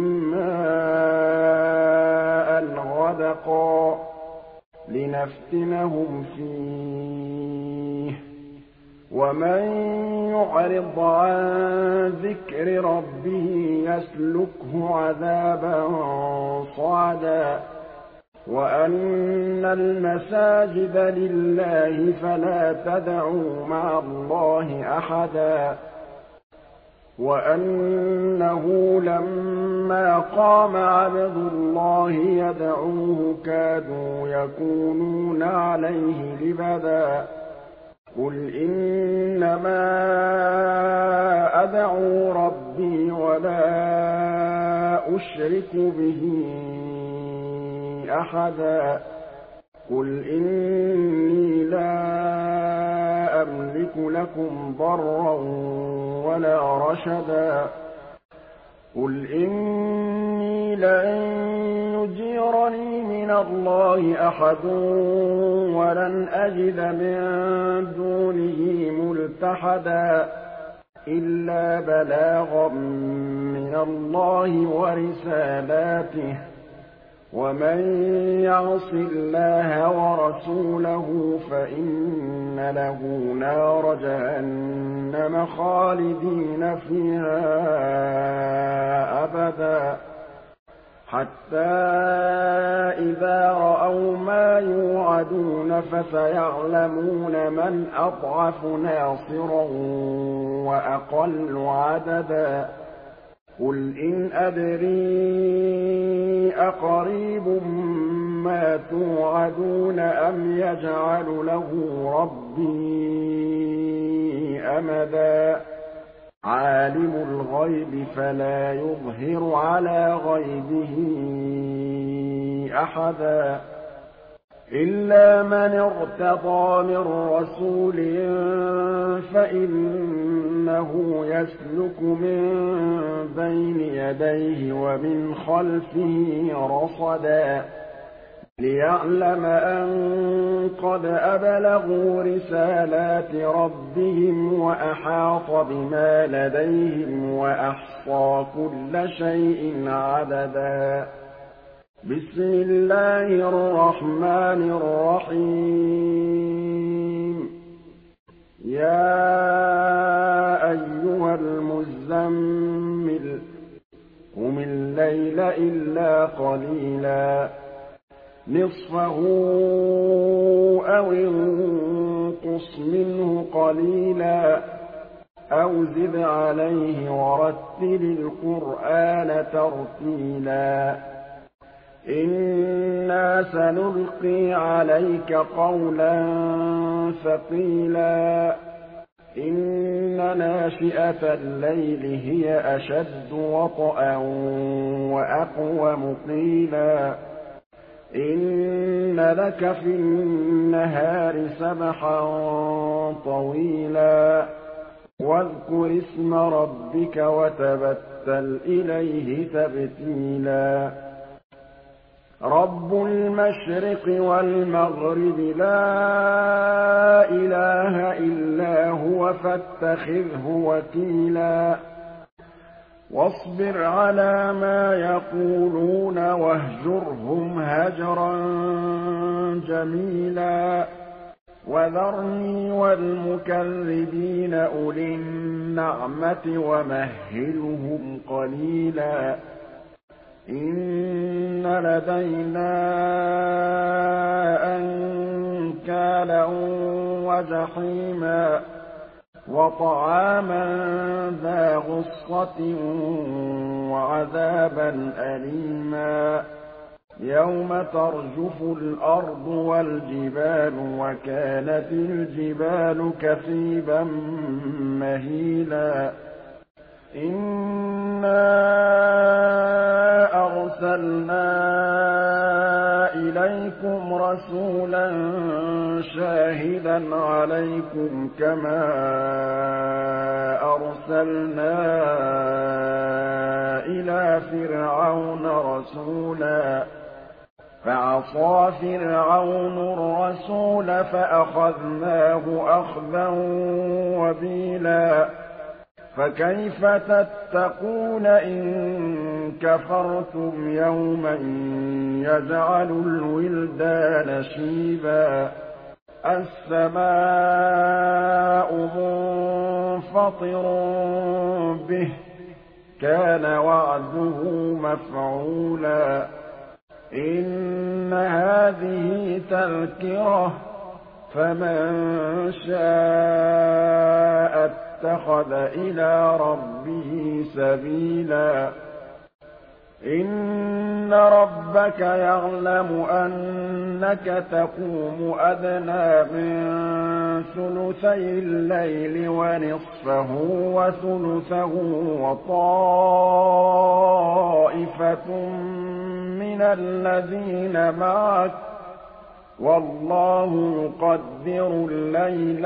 مَّاءً غَدَقًا لِّنَفْتِنَهُمْ فِيهِ ۚ وَمَن يُعْرِضْ عَن ذِكْرِ رَبِّهِ يَسْلُكْهُ عَذَابًا صَعَدًا وَأَنَّ الْمَسَاجِدَ لِلَّهِ فَلَا تَدْعُوا مَعَ اللَّهِ أَحَدًا وَأَنَّهُ لَمَّا قَامَ عَبْدُ اللَّهِ يَدْعُوهُ كَادُوا يَكُونُونَ عَلَيْهِ لِبَدًا قُلْ إِنَّمَا أَدْعُو رَبِّي وَلَا أُشْرِكُ بِهِ أَحَدًا قُلْ إِنِّي لَا أَمْلِكُ لَكُمْ ضَرًّا وَلَا رَشَدًا قُلْ إِنِّي لَن يُجِيرَنِي مِنَ اللَّهِ أَحَدٌ وَلَنْ أَجِدَ مِن دُونِهِ مُلْتَحَدًا إِلَّا بَلَاغًا مِّنَ اللَّهِ وَرِسَالَاتِهِ ۚ وَمَن يَعْصِ اللَّهَ وَرَسُولَهُ فَإِنَّ لَهُ نَارَ جَهَنَّمَ خَالِدِينَ فِيهَا أَبَدًا حَتَّىٰ إِذَا رَأَوْا مَا يُوعَدُونَ فَسَيَعْلَمُونَ مَنْ أَضْعَفُ نَاصِرًا وَأَقَلُّ عَدَدًا قُلْ إِنْ أَدْرِي أَقَرِيبٌ مَّا تُوعَدُونَ أَمْ يَجْعَلُ لَهُ رَبِّي أَمَدًا عَالِمُ الْغَيْبِ فَلَا يُظْهِرُ عَلَىٰ غَيْبِهِ أَحَدًا إِلَّا مَنِ ارْتَضَىٰ مِن رَّسُولٍ فَإِنَّهُ يَسْلُكُ مِن بَيْنِ يَدَيْهِ وَمِنْ خَلْفِهِ رَصَدًا لِّيَعْلَمَ أَن قَدْ أَبْلَغُوا رِسَالَاتِ رَبِّهِمْ وَأَحَاطَ بِمَا لَدَيْهِمْ وَأَحْصَىٰ كُلَّ شَيْءٍ عَدَدًا بسم الله الرحمن الرحيم يا أيها المزمل مُزَّمِّلٍ قُمِ اللَّيْلَ إِلَّا قَلِيلًا نِّصْفَهُ أَوِ انقُصْ مِنْهُ قَلِيلًا أَوْ زِدْ عَلَيْهِ وَرَتِّلِ الْقُرْآنَ تَرْتِيلًا إِنَّا سَنُلْقِي عَلَيْكَ قَوْلًا ثَقِيلًا إِنَّ نَاشِئَةَ اللَّيْلِ هِيَ أَشَدُّ وَطْئًا وَأَقْوَمُ قِيلًا إِنَّ لَكَ فِي النَّهَارِ سَبْحًا طَوِيلًا وَاذْكُرِ اسْمَ رَبِّكَ وَتَبَتَّلْ إِلَيْهِ تَبْتِيلًا رَبُّ الْمَشْرِقِ وَالْمَغْرِبِ لَا إِلَٰهَ إِلَّا هُوَ فَاتَّخِذْهُ وَكِيلًا وَاصْبِرْ عَلَىٰ مَا يَقُولُونَ وَاهْجُرْهُمْ هَجْرًا جَمِيلًا وَذَرْنِي وَالْمُكَذِّبِينَ أُولِي النَّعْمَةِ وَمَهِّلْهُمْ قَلِيلًا إِنَّ لَدَيْنَا أَنكَالًا وَجَحِيمًا وَطَعَامًا ذَا غُصَّةٍ وَعَذَابًا أَلِيمًا يَوْمَ تَرْجُفُ الْأَرْضُ وَالْجِبَالُ وَكَانَتِ الْجِبَالُ كَثِيبًا مَّهِيلًا إِنَّا أَرْسَلْنَا إِلَيْكُمْ رَسُولًا شَاهِدًا عَلَيْكُمْ كَمَا أَرْسَلْنَا إِلَىٰ فِرْعَوْنَ رَسُولًا فَعَصَىٰ فِرْعَوْنُ الرَّسُولَ فَأَخَذْنَاهُ أَخْذًا وَبِيلًا فَكَيْفَ تَتَّقُونَ إِن كَفَرْتُمْ يَوْمًا يَجْعَلُ الْوِلْدَانَ شِيبًا السَّمَاءُ مُنفَطِرٌ بِهِ كَانَ وَعْدُهُ مَفْعُولًا إِنَّ هَٰذِهِ تَذْكِرَةٌ فَمَن شَاءَ اتَّخَذَ إِلَىٰ رَبِّهِ سَبِيلًا إِنَّ رَبَّكَ يَعْلَمُ أَنَّكَ تَقُومُ أَدْنَىٰ مِن ثُلُثَيِ اللَّيْلِ وَنِصْفَهُ وَثُلُثَهُ وَطَائِفَةٌ مِّنَ الَّذِينَ مَعَكَ ۚ وَاللَّهُ يُقَدِّرُ اللَّيْلَ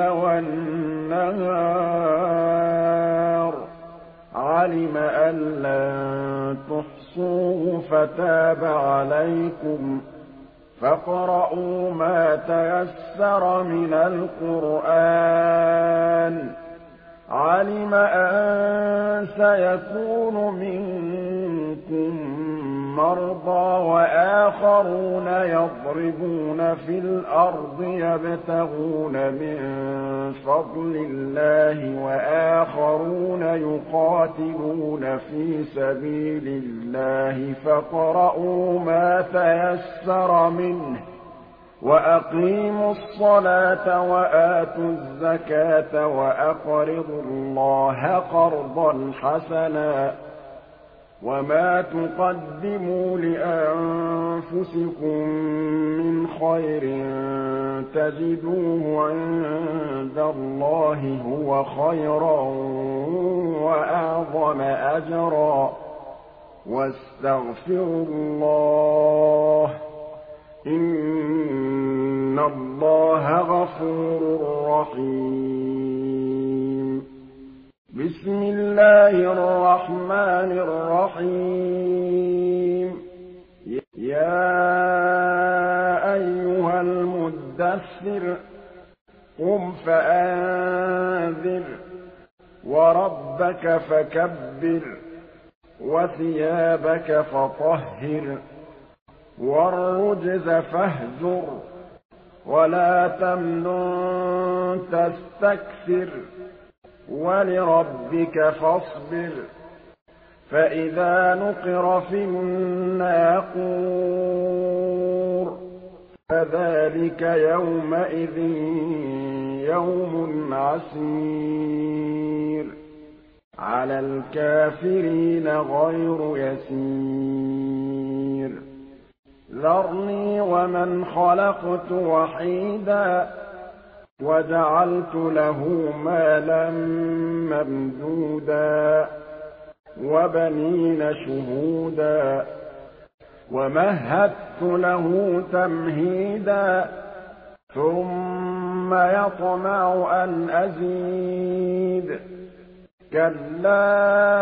وَالنَّهَارَ عَلِمَ أَن لَّن تُحْصُوهُ فَتَابَ عَلَيْكُمْ فَاقْرَءُوا مَا تَيَسَّرَ مِنَ الْقُرْآنِ عَلِمَ أَن سَيَكُونُ مِنكُم مَّرْضَىٰ وَآخَرُونَ يَضْرِبُونَ فِي الْأَرْضِ يَبْتَغُونَ مِن فَضْلِ اللَّهِ وَآخَرُونَ يُقَاتِلُونَ فِي سَبِيلِ اللَّهِ فَاقْرَءُوا مَا تَيَسَّرَ مِنْهُ وَأَقِيمُوا الصَّلَاةَ وَآتُوا الزَّكَاةَ وَأَقْرِضُوا اللَّهَ قَرْضًا حَسَنًا ۚ وَمَا تُقَدِّمُوا لِأَنفُسِكُم مِّنْ خَيْرٍ تَجِدُوهُ عِندَ اللَّهِ هُوَ خَيْرًا وَأَعْظَمَ أَجْرًا ۚ وَاسْتَغْفِرُوا اللَّهَ ۖ إِنَّ اللَّهَ غَفُورٌ رَّحِيمٌ بِسْمِ اللَّهِ الرَّحْمَٰنِ الرَّحِيمِ يَا أَيُّهَا الْمُدَّثِّرُ قُمْ فَأَنذِرْ وَرَبَّكَ فَكَبِّرْ وَثِيَابَكَ فَطَهِّرْ وَالرُّجْزَ فَاهْجُرْ وَلَا تَمْنُن تَسْتَكْثِرْ وَلِرَبِّكَ فَاصْبِرْ فَإِذَا نُقِرَ فِي النَّاقُورِ فَذَٰلِكَ يَوْمَئِذٍ يَوْمٌ عَسِيرٌ عَلَى الْكَافِرِينَ غَيْرُ يَسِيرٍ ذَرْنِي وَمَنْ خَلَقْتُ وَحِيدًا وَجَعَلْتُ لَهُ مَالًا مَّمْدُودًا وَبَنِينَ شُهُودًا وَمَهَّدتُّ لَهُ تَمْهِيدًا ثُمَّ يَطْمَعُ أَنْ أَزِيدَ كَلَّا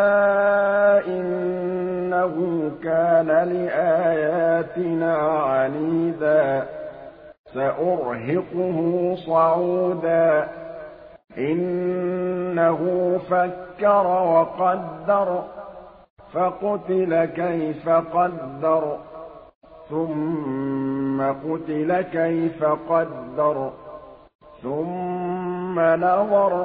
إِنَّهُ كَانَ لِآيَاتِنَا عَنِيدًا سَأُرْهِقُهُ صَعُودًا إِنَّهُ فَكَّرَ وَقَدَّرَ فَقُتِلَ كَيْفَ قَدَّرَ ثُمَّ قُتِلَ كَيْفَ قَدَّرَ ثُمَّ نَظَرَ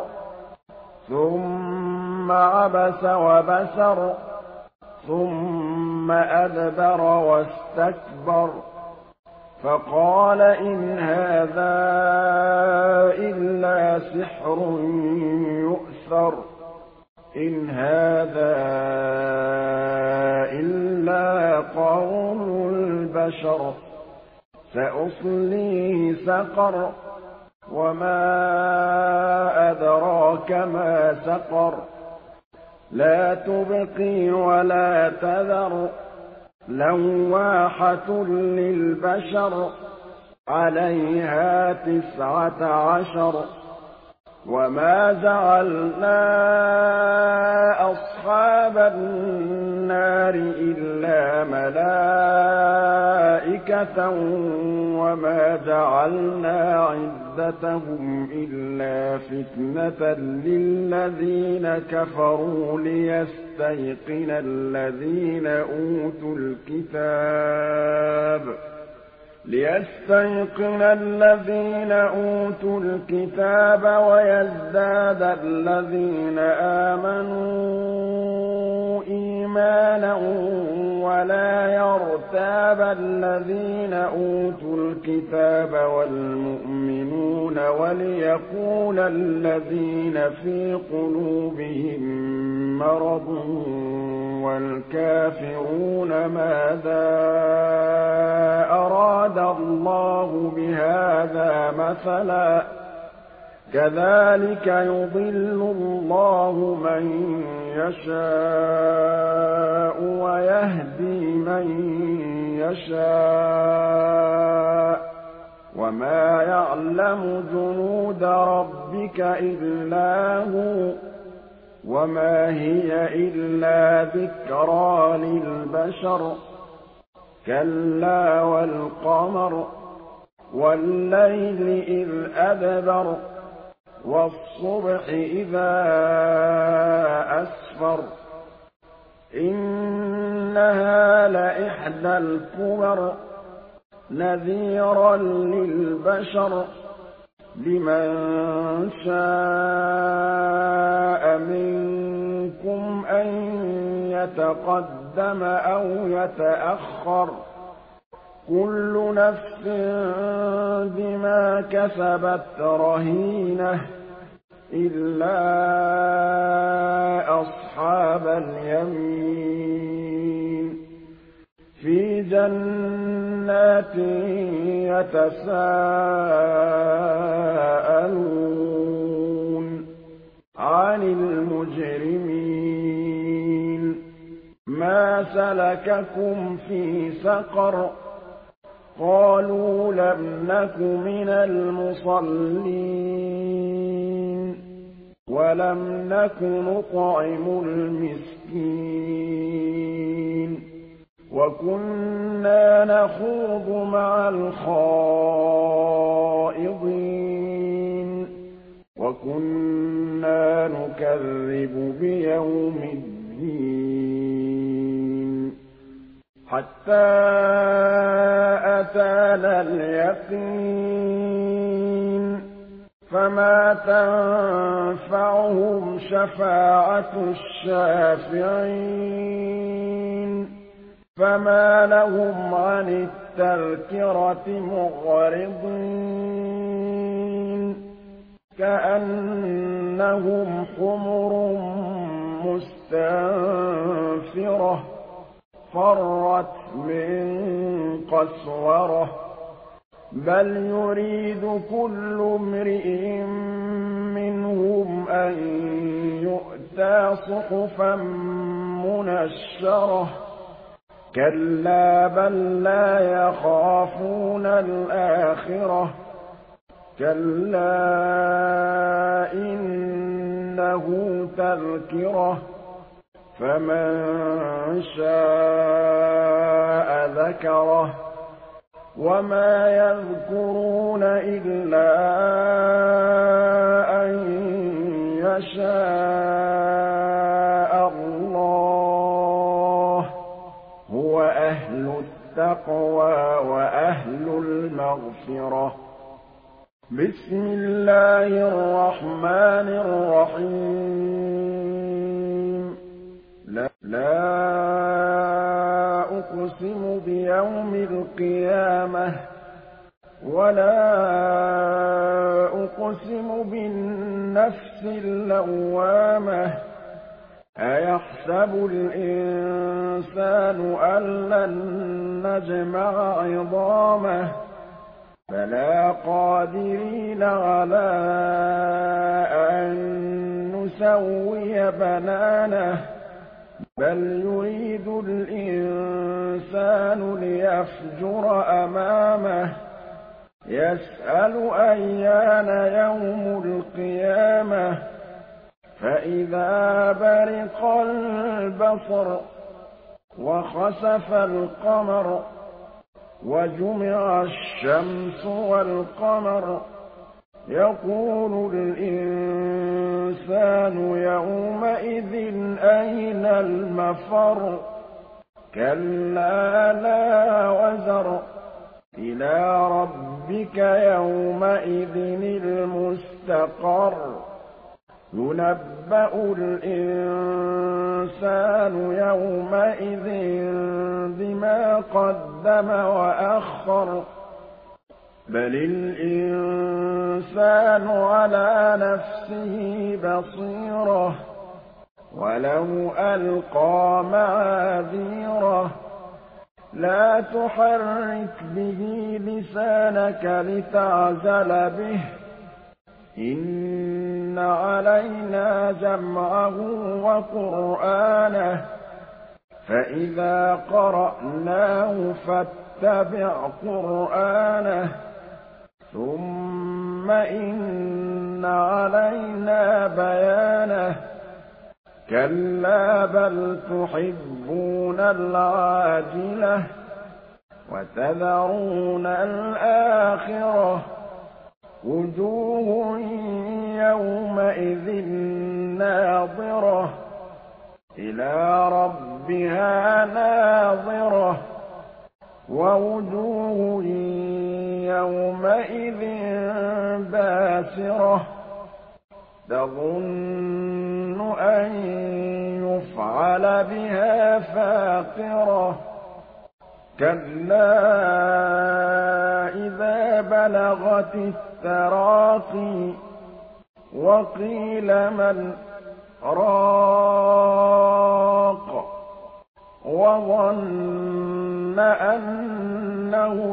ثُمَّ عَبَسَ وَبَسَرَ ثُمَّ أَدْبَرَ وَاسْتَكْبَرَ فَقَالَ إِنْ هَٰذَا إِلَّا سِحْرٌ يُؤْثَرُ إِنْ هَٰذَا إِلَّا قَوْلُ الْبَشَرِ سَأُصْلِيهِ سَقَرَ وَمَا أَدْرَاكَ مَا سَقَرُ لَا تُبْقِي وَلَا تَذَرُ لَوَّاحَةٌ لِّلْبَشَرِ عَلَيْهَا 19 وَمَا جَعَلْنَا أَصْحَابَ النَّارِ إِلَّا مَلَائِكَةً وَمَا جَعَلْنَا عِدَّتَهُمْ إِلَّا فِتْنَةً لِّلَّذِينَ كَفَرُوا لِيَسْتَيْقِنَ الَّذِينَ أُوتُوا الْكِتَابَ وَيَزْدَادَ الَّذِينَ آمَنُوا إِيمَانًا وَلَا يَرْتَابَ الَّذِينَ أُوتُوا الْكِتَابَ وَالْمُؤْمِنُونَ وَلِيَقُولَ الَّذِينَ فِي قُلُوبِهِم مَّرَضٌ وَالْكَافِرُونَ مَاذَا أَرَادَ اللَّهُ بِهَٰذَا مَثَلًا ۚ كَذَٰلِكَ يُضِلُّ اللَّهُ مَن يَشَاءُ وَيَهْدِي مَن يَشَاءُ ۚ وَمَا يَعْلَمُ جُنُودَ رَبِّكَ إِلَّا هُوَ ۚ وَمَا هِيَ إِلَّا ذِكْرَىٰ لِلْبَشَرِ كَلَّا وَالْقَمَرِ وَاللَّيْلِ إِذْ أَدْبَرَ وَالصُّبْحِ إِذَا أَسْفَرَ إِنَّهَا لَإِحْدَى الْكُبَرِ نَذِيرًا لِّلْبَشَرِ لِمَن شَاءَ مِنكُمْ أَن يَتَقَدَّمَ أَوْ يَتَأَخَّرَ كُلُّ نَفْسٍ بِمَا كَسَبَتْ رَهِينَةٌ إِلَّا أَصْحَابَ الْيَمِينِ فِي جَنَّاتٍ يَتَسَاءَلُونَ عَنِ الْمُجْرِمِينَ مَا سَلَكَكُمْ فِي سَقَرَ قَالُوا لَمْ نَكُ مِنَ الْمُصَلِّينَ وَلَمْ نَكُ نُطْعِمُ الْمِسْكِينَ وَكُنَّا نَخُوضُ مَعَ الْخَائِضِينَ وَكُنَّا نُكَذِّبُ بِيَوْمِ الدِّينِ حَتَّىٰ أَتَانَا الْيَقِينُ فما تنفعهم شفاعة الشافعين فما لهم عن التذكرة معرضين كأنهم حمر مستنفرة فرت من قسورة بل يريد كل امرئ منهم أن يؤتى صحفا منشرة كلا بل لا يخافون الآخرة كلا إنه تذكرة فمن شاء ذكره وما يذكرون إلا أن يشاء الله هو أهل التقوى وأهل المغفرة بسم الله الرحمن الرحيم لا أقسم بيوم القيامة ولا أقسم بالنفس اللوامة أيحسب الإنسان أن لن نجمع عظامه بلى قادرين على أن نسوي بنانه بل يريد الإنسان ليفجر أمامه يسأل أيان يوم القيامة فإذا برق البصر وخسف القمر وجمع الشمس والقمر يقول الإنسان يومئذ أين المفر كلا لا وزر إلى ربك يومئذ المستقر ينبأ الإنسان يومئذ بما قدم وأخر بل الإنسان على نفسه بصيرة ولو ألقى معاذيره لا تحرك به لسانك لتعجل به إن علينا جمعه وقرآنه فإذا قرأناه فاتبع قرآنه ثم إن علينا بيانه كلا بل تحبون العاجلة وتذرون الآخرة وجوه يومئذ ناظرة إلى ربها ناظرة ووجوه يومئذ باسرة تظن أن يفعل بها فاقرة كلا إذا بلغت التراقي وقيل من راق وظن أنه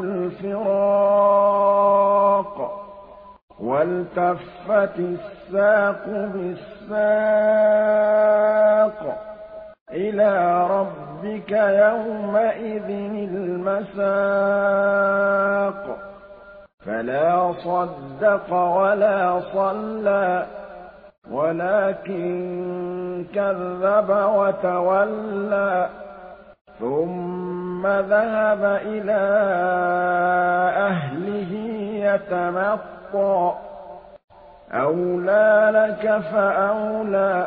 الفراق والتفت الساق بالساق إلى ربك يومئذ المساق فلا صدق ولا صلى ولكن كذب وتولى ثم ذهب إلى أهله يتمطى أولى لك فأولى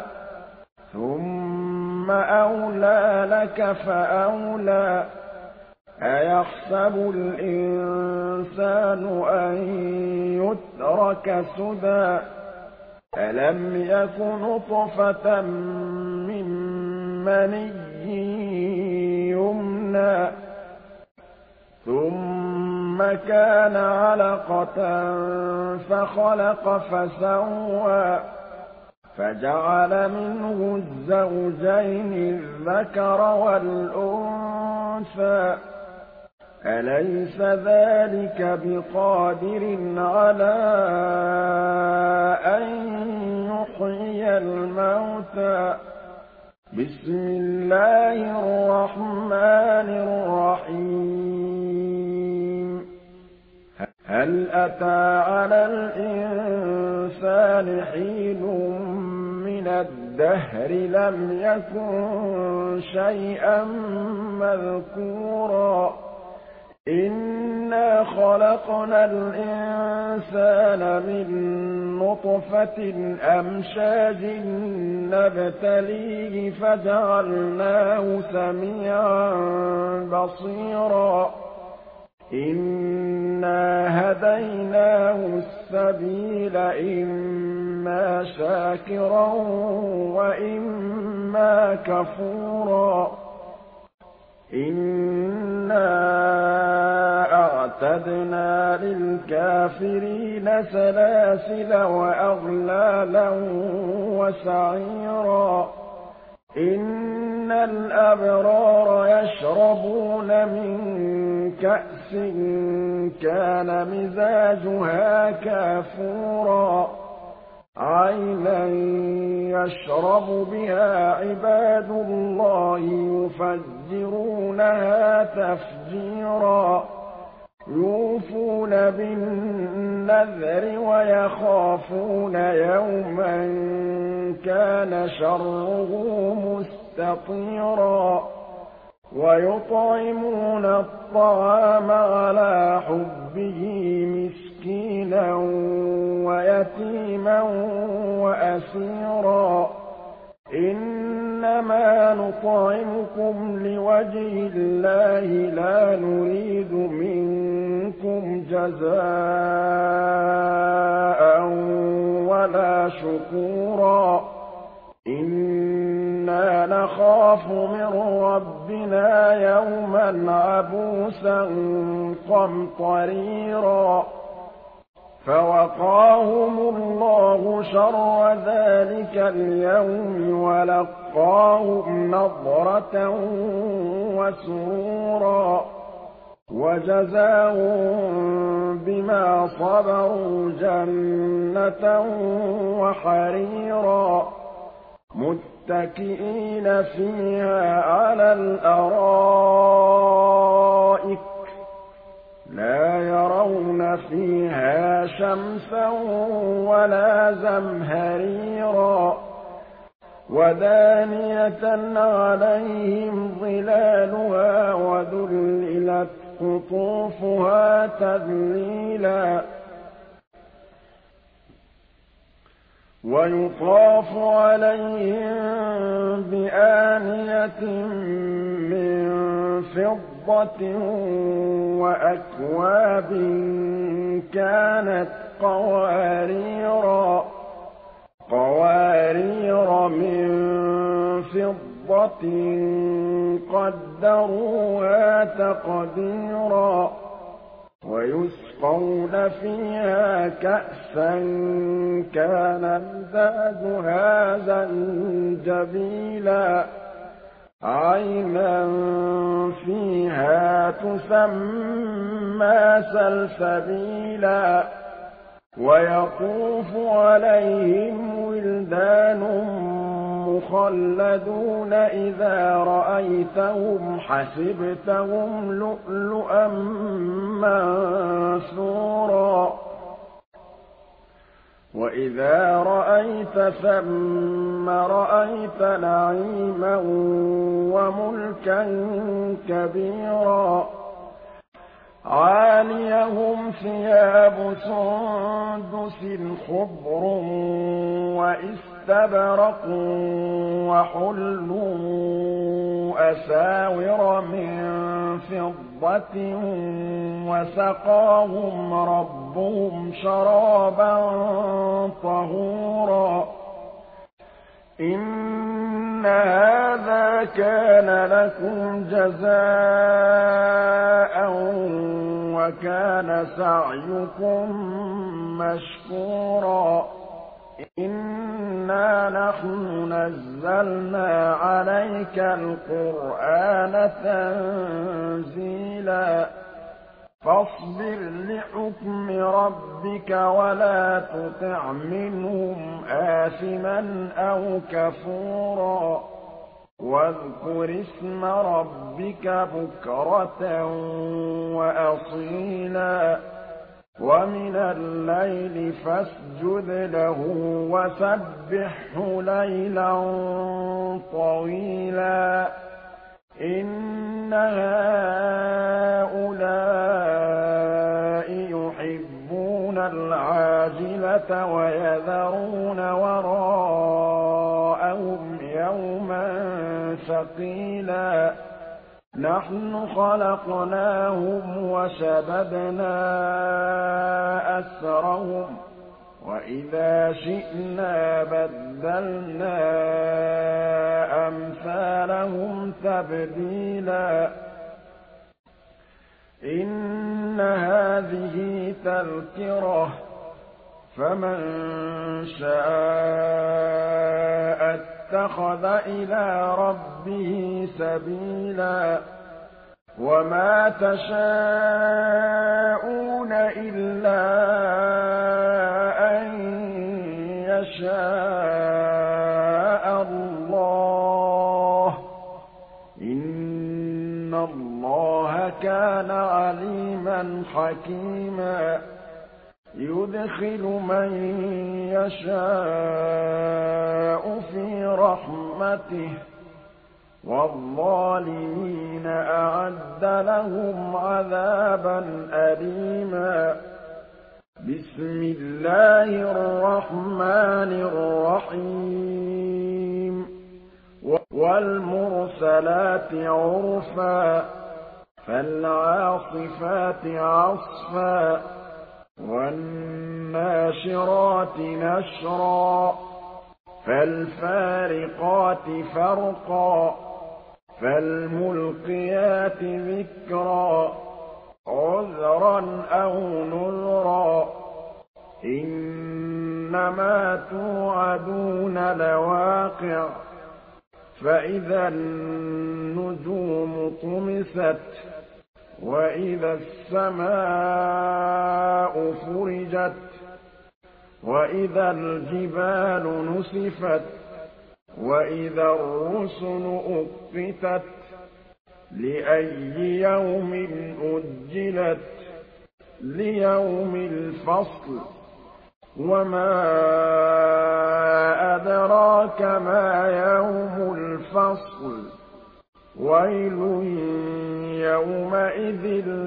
ثم أولى لك فأولى أيحسب الإنسان الْإِنسَانُ أَن يُتْرَكَ سُدًى أَلَمْ يَكُ نُطْفَةً مِّن مَّنِيٍّ يُمْنَىٰ ثُمَّ كَانَ عَلَقَةً فَخَلَقَ فَسَوَّىٰ فَجَعَلَ مِنْهُ الزَّوْجَيْنِ الذَّكَرَ وَالْأُنثَىٰ أَلَيْسَ ذَٰلِكَ بِقَادِرٍ عَلَىٰ أَن يُحْيِيَ الْمَوْتَىٰ بِسْمِ اللَّهِ الرَّحْمَٰنِ الرَّحِيمِ هَلْ أَتَىٰ عَلَى الْإِنسَانِ حِينٌ مِّنَ الدَّهْرِ لَمْ يَكُن شَيْئًا مَّذْكُورًا إِنَّا خَلَقْنَا الْإِنسَانَ مِن نُّطْفَةٍ أَمْشَاجٍ نَّبْتَلِيهِ فَجَعَلْنَاهُ سَمِيعًا بَصِيرًا إِنَّا هَدَيْنَاهُ السَّبِيلَ إِمَّا شَاكِرًا وَإِمَّا كَفُورًا إِنَّا أَعْتَدْنَا لِلْكَافِرِينَ سَلَاسِلَ وَأَغْلَالًا وَسَعِيرًا إِنَّ الْأَبْرَارَ يَشْرَبُونَ مِن كَأْسٍ كَانَ مِزَاجُهَا كَافُورًا عَيْنًا يَشْرَبُ بِهَا عِبَادُ اللَّهِ يُفَجِّرُونَهَا تَفْجِيرًا يُوفُونَ بِالنَّذْرِ وَيَخَافُونَ يَوْمًا كَانَ شَرُّهُ مُسْتَطِيرًا وَيُطْعِمُونَ الطَّعَامَ عَلَىٰ حُبِّهِ مِسْكِينًا وَيَتِيمًا وَأَسِيرًا إِنَّمَا نُطْعِمُكُمْ لِوَجْهِ اللَّهِ لَا نُرِيدُ مِنكُمْ جَزَاءً وَلَا شُكُورًا إِنَّا نَخَافُ مِن رَّبِّنَا يَوْمًا عَبُوسًا قَمْطَرِيرًا فَوَقَاهُمُ اللَّهُ شَرَّ ذَٰلِكَ الْيَوْمِ وَلَقَّاهُمْ نَضْرَةً وَسُرُورًا وَجَزَاهُم بِمَا صَبَرُوا جَنَّةً وَحَرِيرًا مُّتَّكِئِينَ فِيهَا عَلَى الْأَرَائِكِ لَا يَرَوْنَ فِيهَا شَمْسًا وَلَا زَمْهَرِيرًا وَدَانِيَةً عَلَيْهِمْ ظِلَالُهَا وَذُلِّلَتْ قُطُوفُهَا تَذْلِيلًا وَيُطَافُ عَلَيْهِم بِآنِيَةٍ مِّن فِضَّةٍ وَأَكْوَابٍ كَانَتْ قَوَارِيرَ مِن فِضَّةٍ قَدَّرُوهَا تَقْدِيرًا وَيُسْقَوْنَ فِيهَا كَأْسًا كَانَ مِزَاجُهَا زَنجَبِيلًا عَيْنًا فِيهَا تُسَمَّىٰ سَلْسَبِيلًا وَيَطُوفُ عَلَيْهِمْ وِلْدَانٌ مُّخَلَّدُونَ إِذَا رَأَيْتَهُمْ حَسِبْتَهُمْ لُؤْلُؤًا مَّنثُورًا وَإِذَا رَأَيْتَ ثَمَّ رَأَيْتَ نَعِيمًا وَمُلْكًا كَبِيرًا عَالِيَهُمْ ثِيَابُ سُندُسٍ خُضْرٌ وَإِسْتَبْرَقٌ وَحُلُّوا أَسَاوِرَ مِن فِضَّةٍ فِضَّةٍ وَسَقَاهُمْ رَبُّهُمْ شَرَابًا طَهُورًا. إِنَّ هَٰذَا كَانَ لَكُمْ جَزَاءً وَكَانَ سَعْيُكُم مَّشْكُورًا. إِنَّا نَحْنُ نَزَّلْنَا عَلَيْكَ الْقُرْآنَ تَنزِيلًا. فاصبر لحكم ربك ولا تطع منهم آثما أو كفورا. واذكر اسم ربك بكرة وأصيلا. ومن الليل فاسجد له وسبحه ليلا طويلا. إن هؤلاء يحبون العاجلة ويذرون وراءهم يوما ثقيلا. نحن خلقناهم وشددنا أسرهم وإذا شئنا بدلنا أمثالهم تبديلا. إن هذه تذكرة فمن شاء اتخذ إلى ربه سبيلا. وما تشاءون إلا أن يشاء الله. إن الله كان عليما حكيما. يدخل من يشاء في رحمته والظالمين أعد لهم عذابا أليما. بسم الله الرحمن الرحيم. والمرسلات عرفا فالعاصفات عصفا والناشرات نشرا فالفارقات فرقا فالملقيات ذكرا عذرا أو نذرا. إنما توعدون لواقع. فإذا النجوم طمست وإذا السماء فرجت وإذا الجبال نسفت وإذا الرسل أقتت لأي يوم أجلت ليوم الفصل. وما أدراك ما يوم الفصل. ويل يومئذ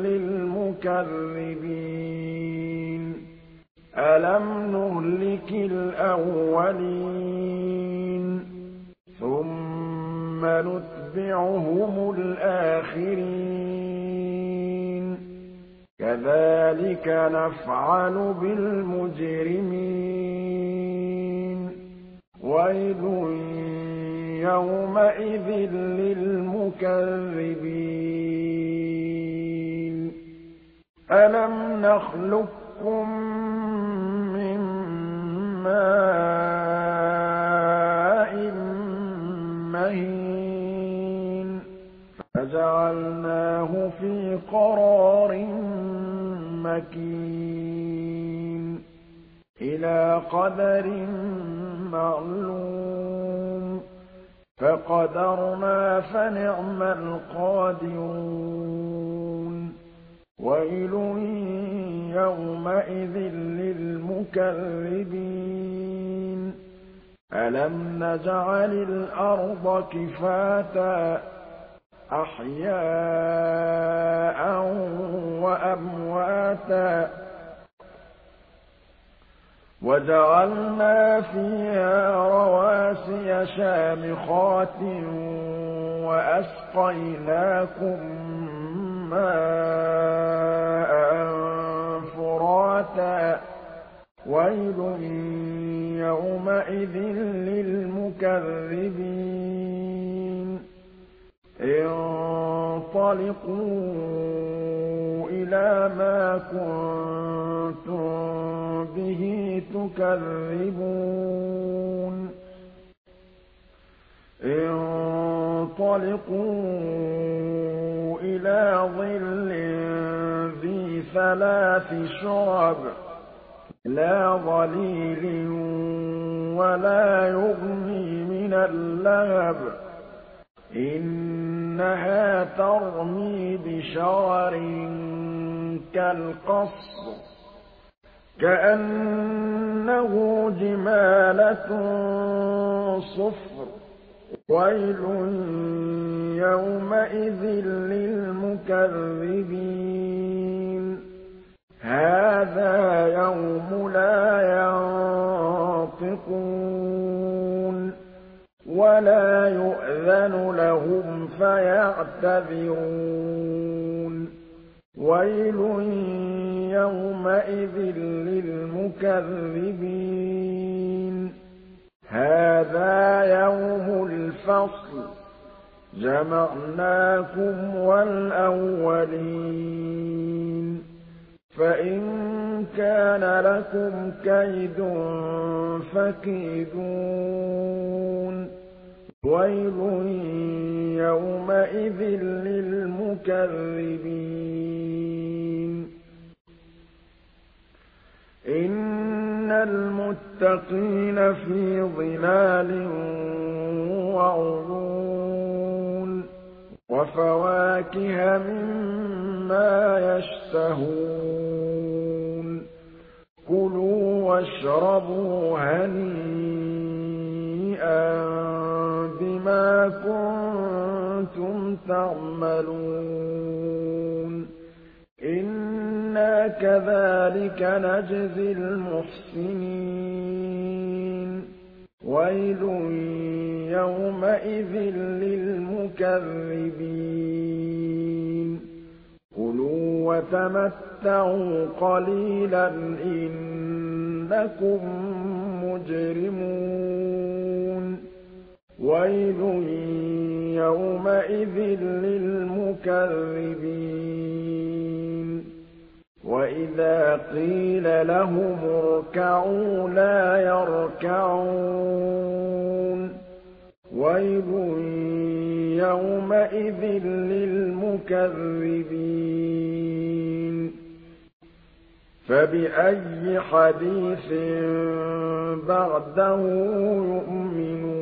للمكذبين. ألم نهلك الأولين ثم نتبعهم الآخرين. كذلك نفعل بالمجرمين. ويل يومئذ للمكذبين. ألم نخلقكم من ماء مهين فجعلناه في قرار مكين إلى قدر معلوم. فقدرنا فنعم القادرون. ويل يومئذ للمكذبين. ألم نجعل الأرض كفاتا أحياء وأمواتا وجعلنا فيها رواسي شامخات وأسقيناكم ماء فراتا ويل يومئذ للمكذبين انطلقوا إلى ما كنتم به تكذبون انطلقوا إلى ظل ذي ثلاث شعب لا ظليل ولا يغني من اللهب إنها ترمي بشرر كالقصر كأنه جمالة صفر ويل يومئذ للمكذبين هذا يوم لا ينطقون ولا يؤذن لهم فيعتذرون ويل يومئذ للمكذبين هذا يوم الفصل جمعناكم والأولين فإن كان لكم كيد فكيدون ويل يومئذ للمكذبين إن المتقين في ظلال وعيون وفواكه مما يشتهون كلوا واشربوا هنيئا بما كنتم تعملون إنا كذلك نجزي المحسنين ويل يومئذ للمكذبين كلوا وتمتعوا قليلا إنكم مجرمون ويل يومئذ للمكذبين وإذا قيل لهم اركعوا لا يركعون ويل يومئذ للمكذبين فبأي حديث بعده يؤمنون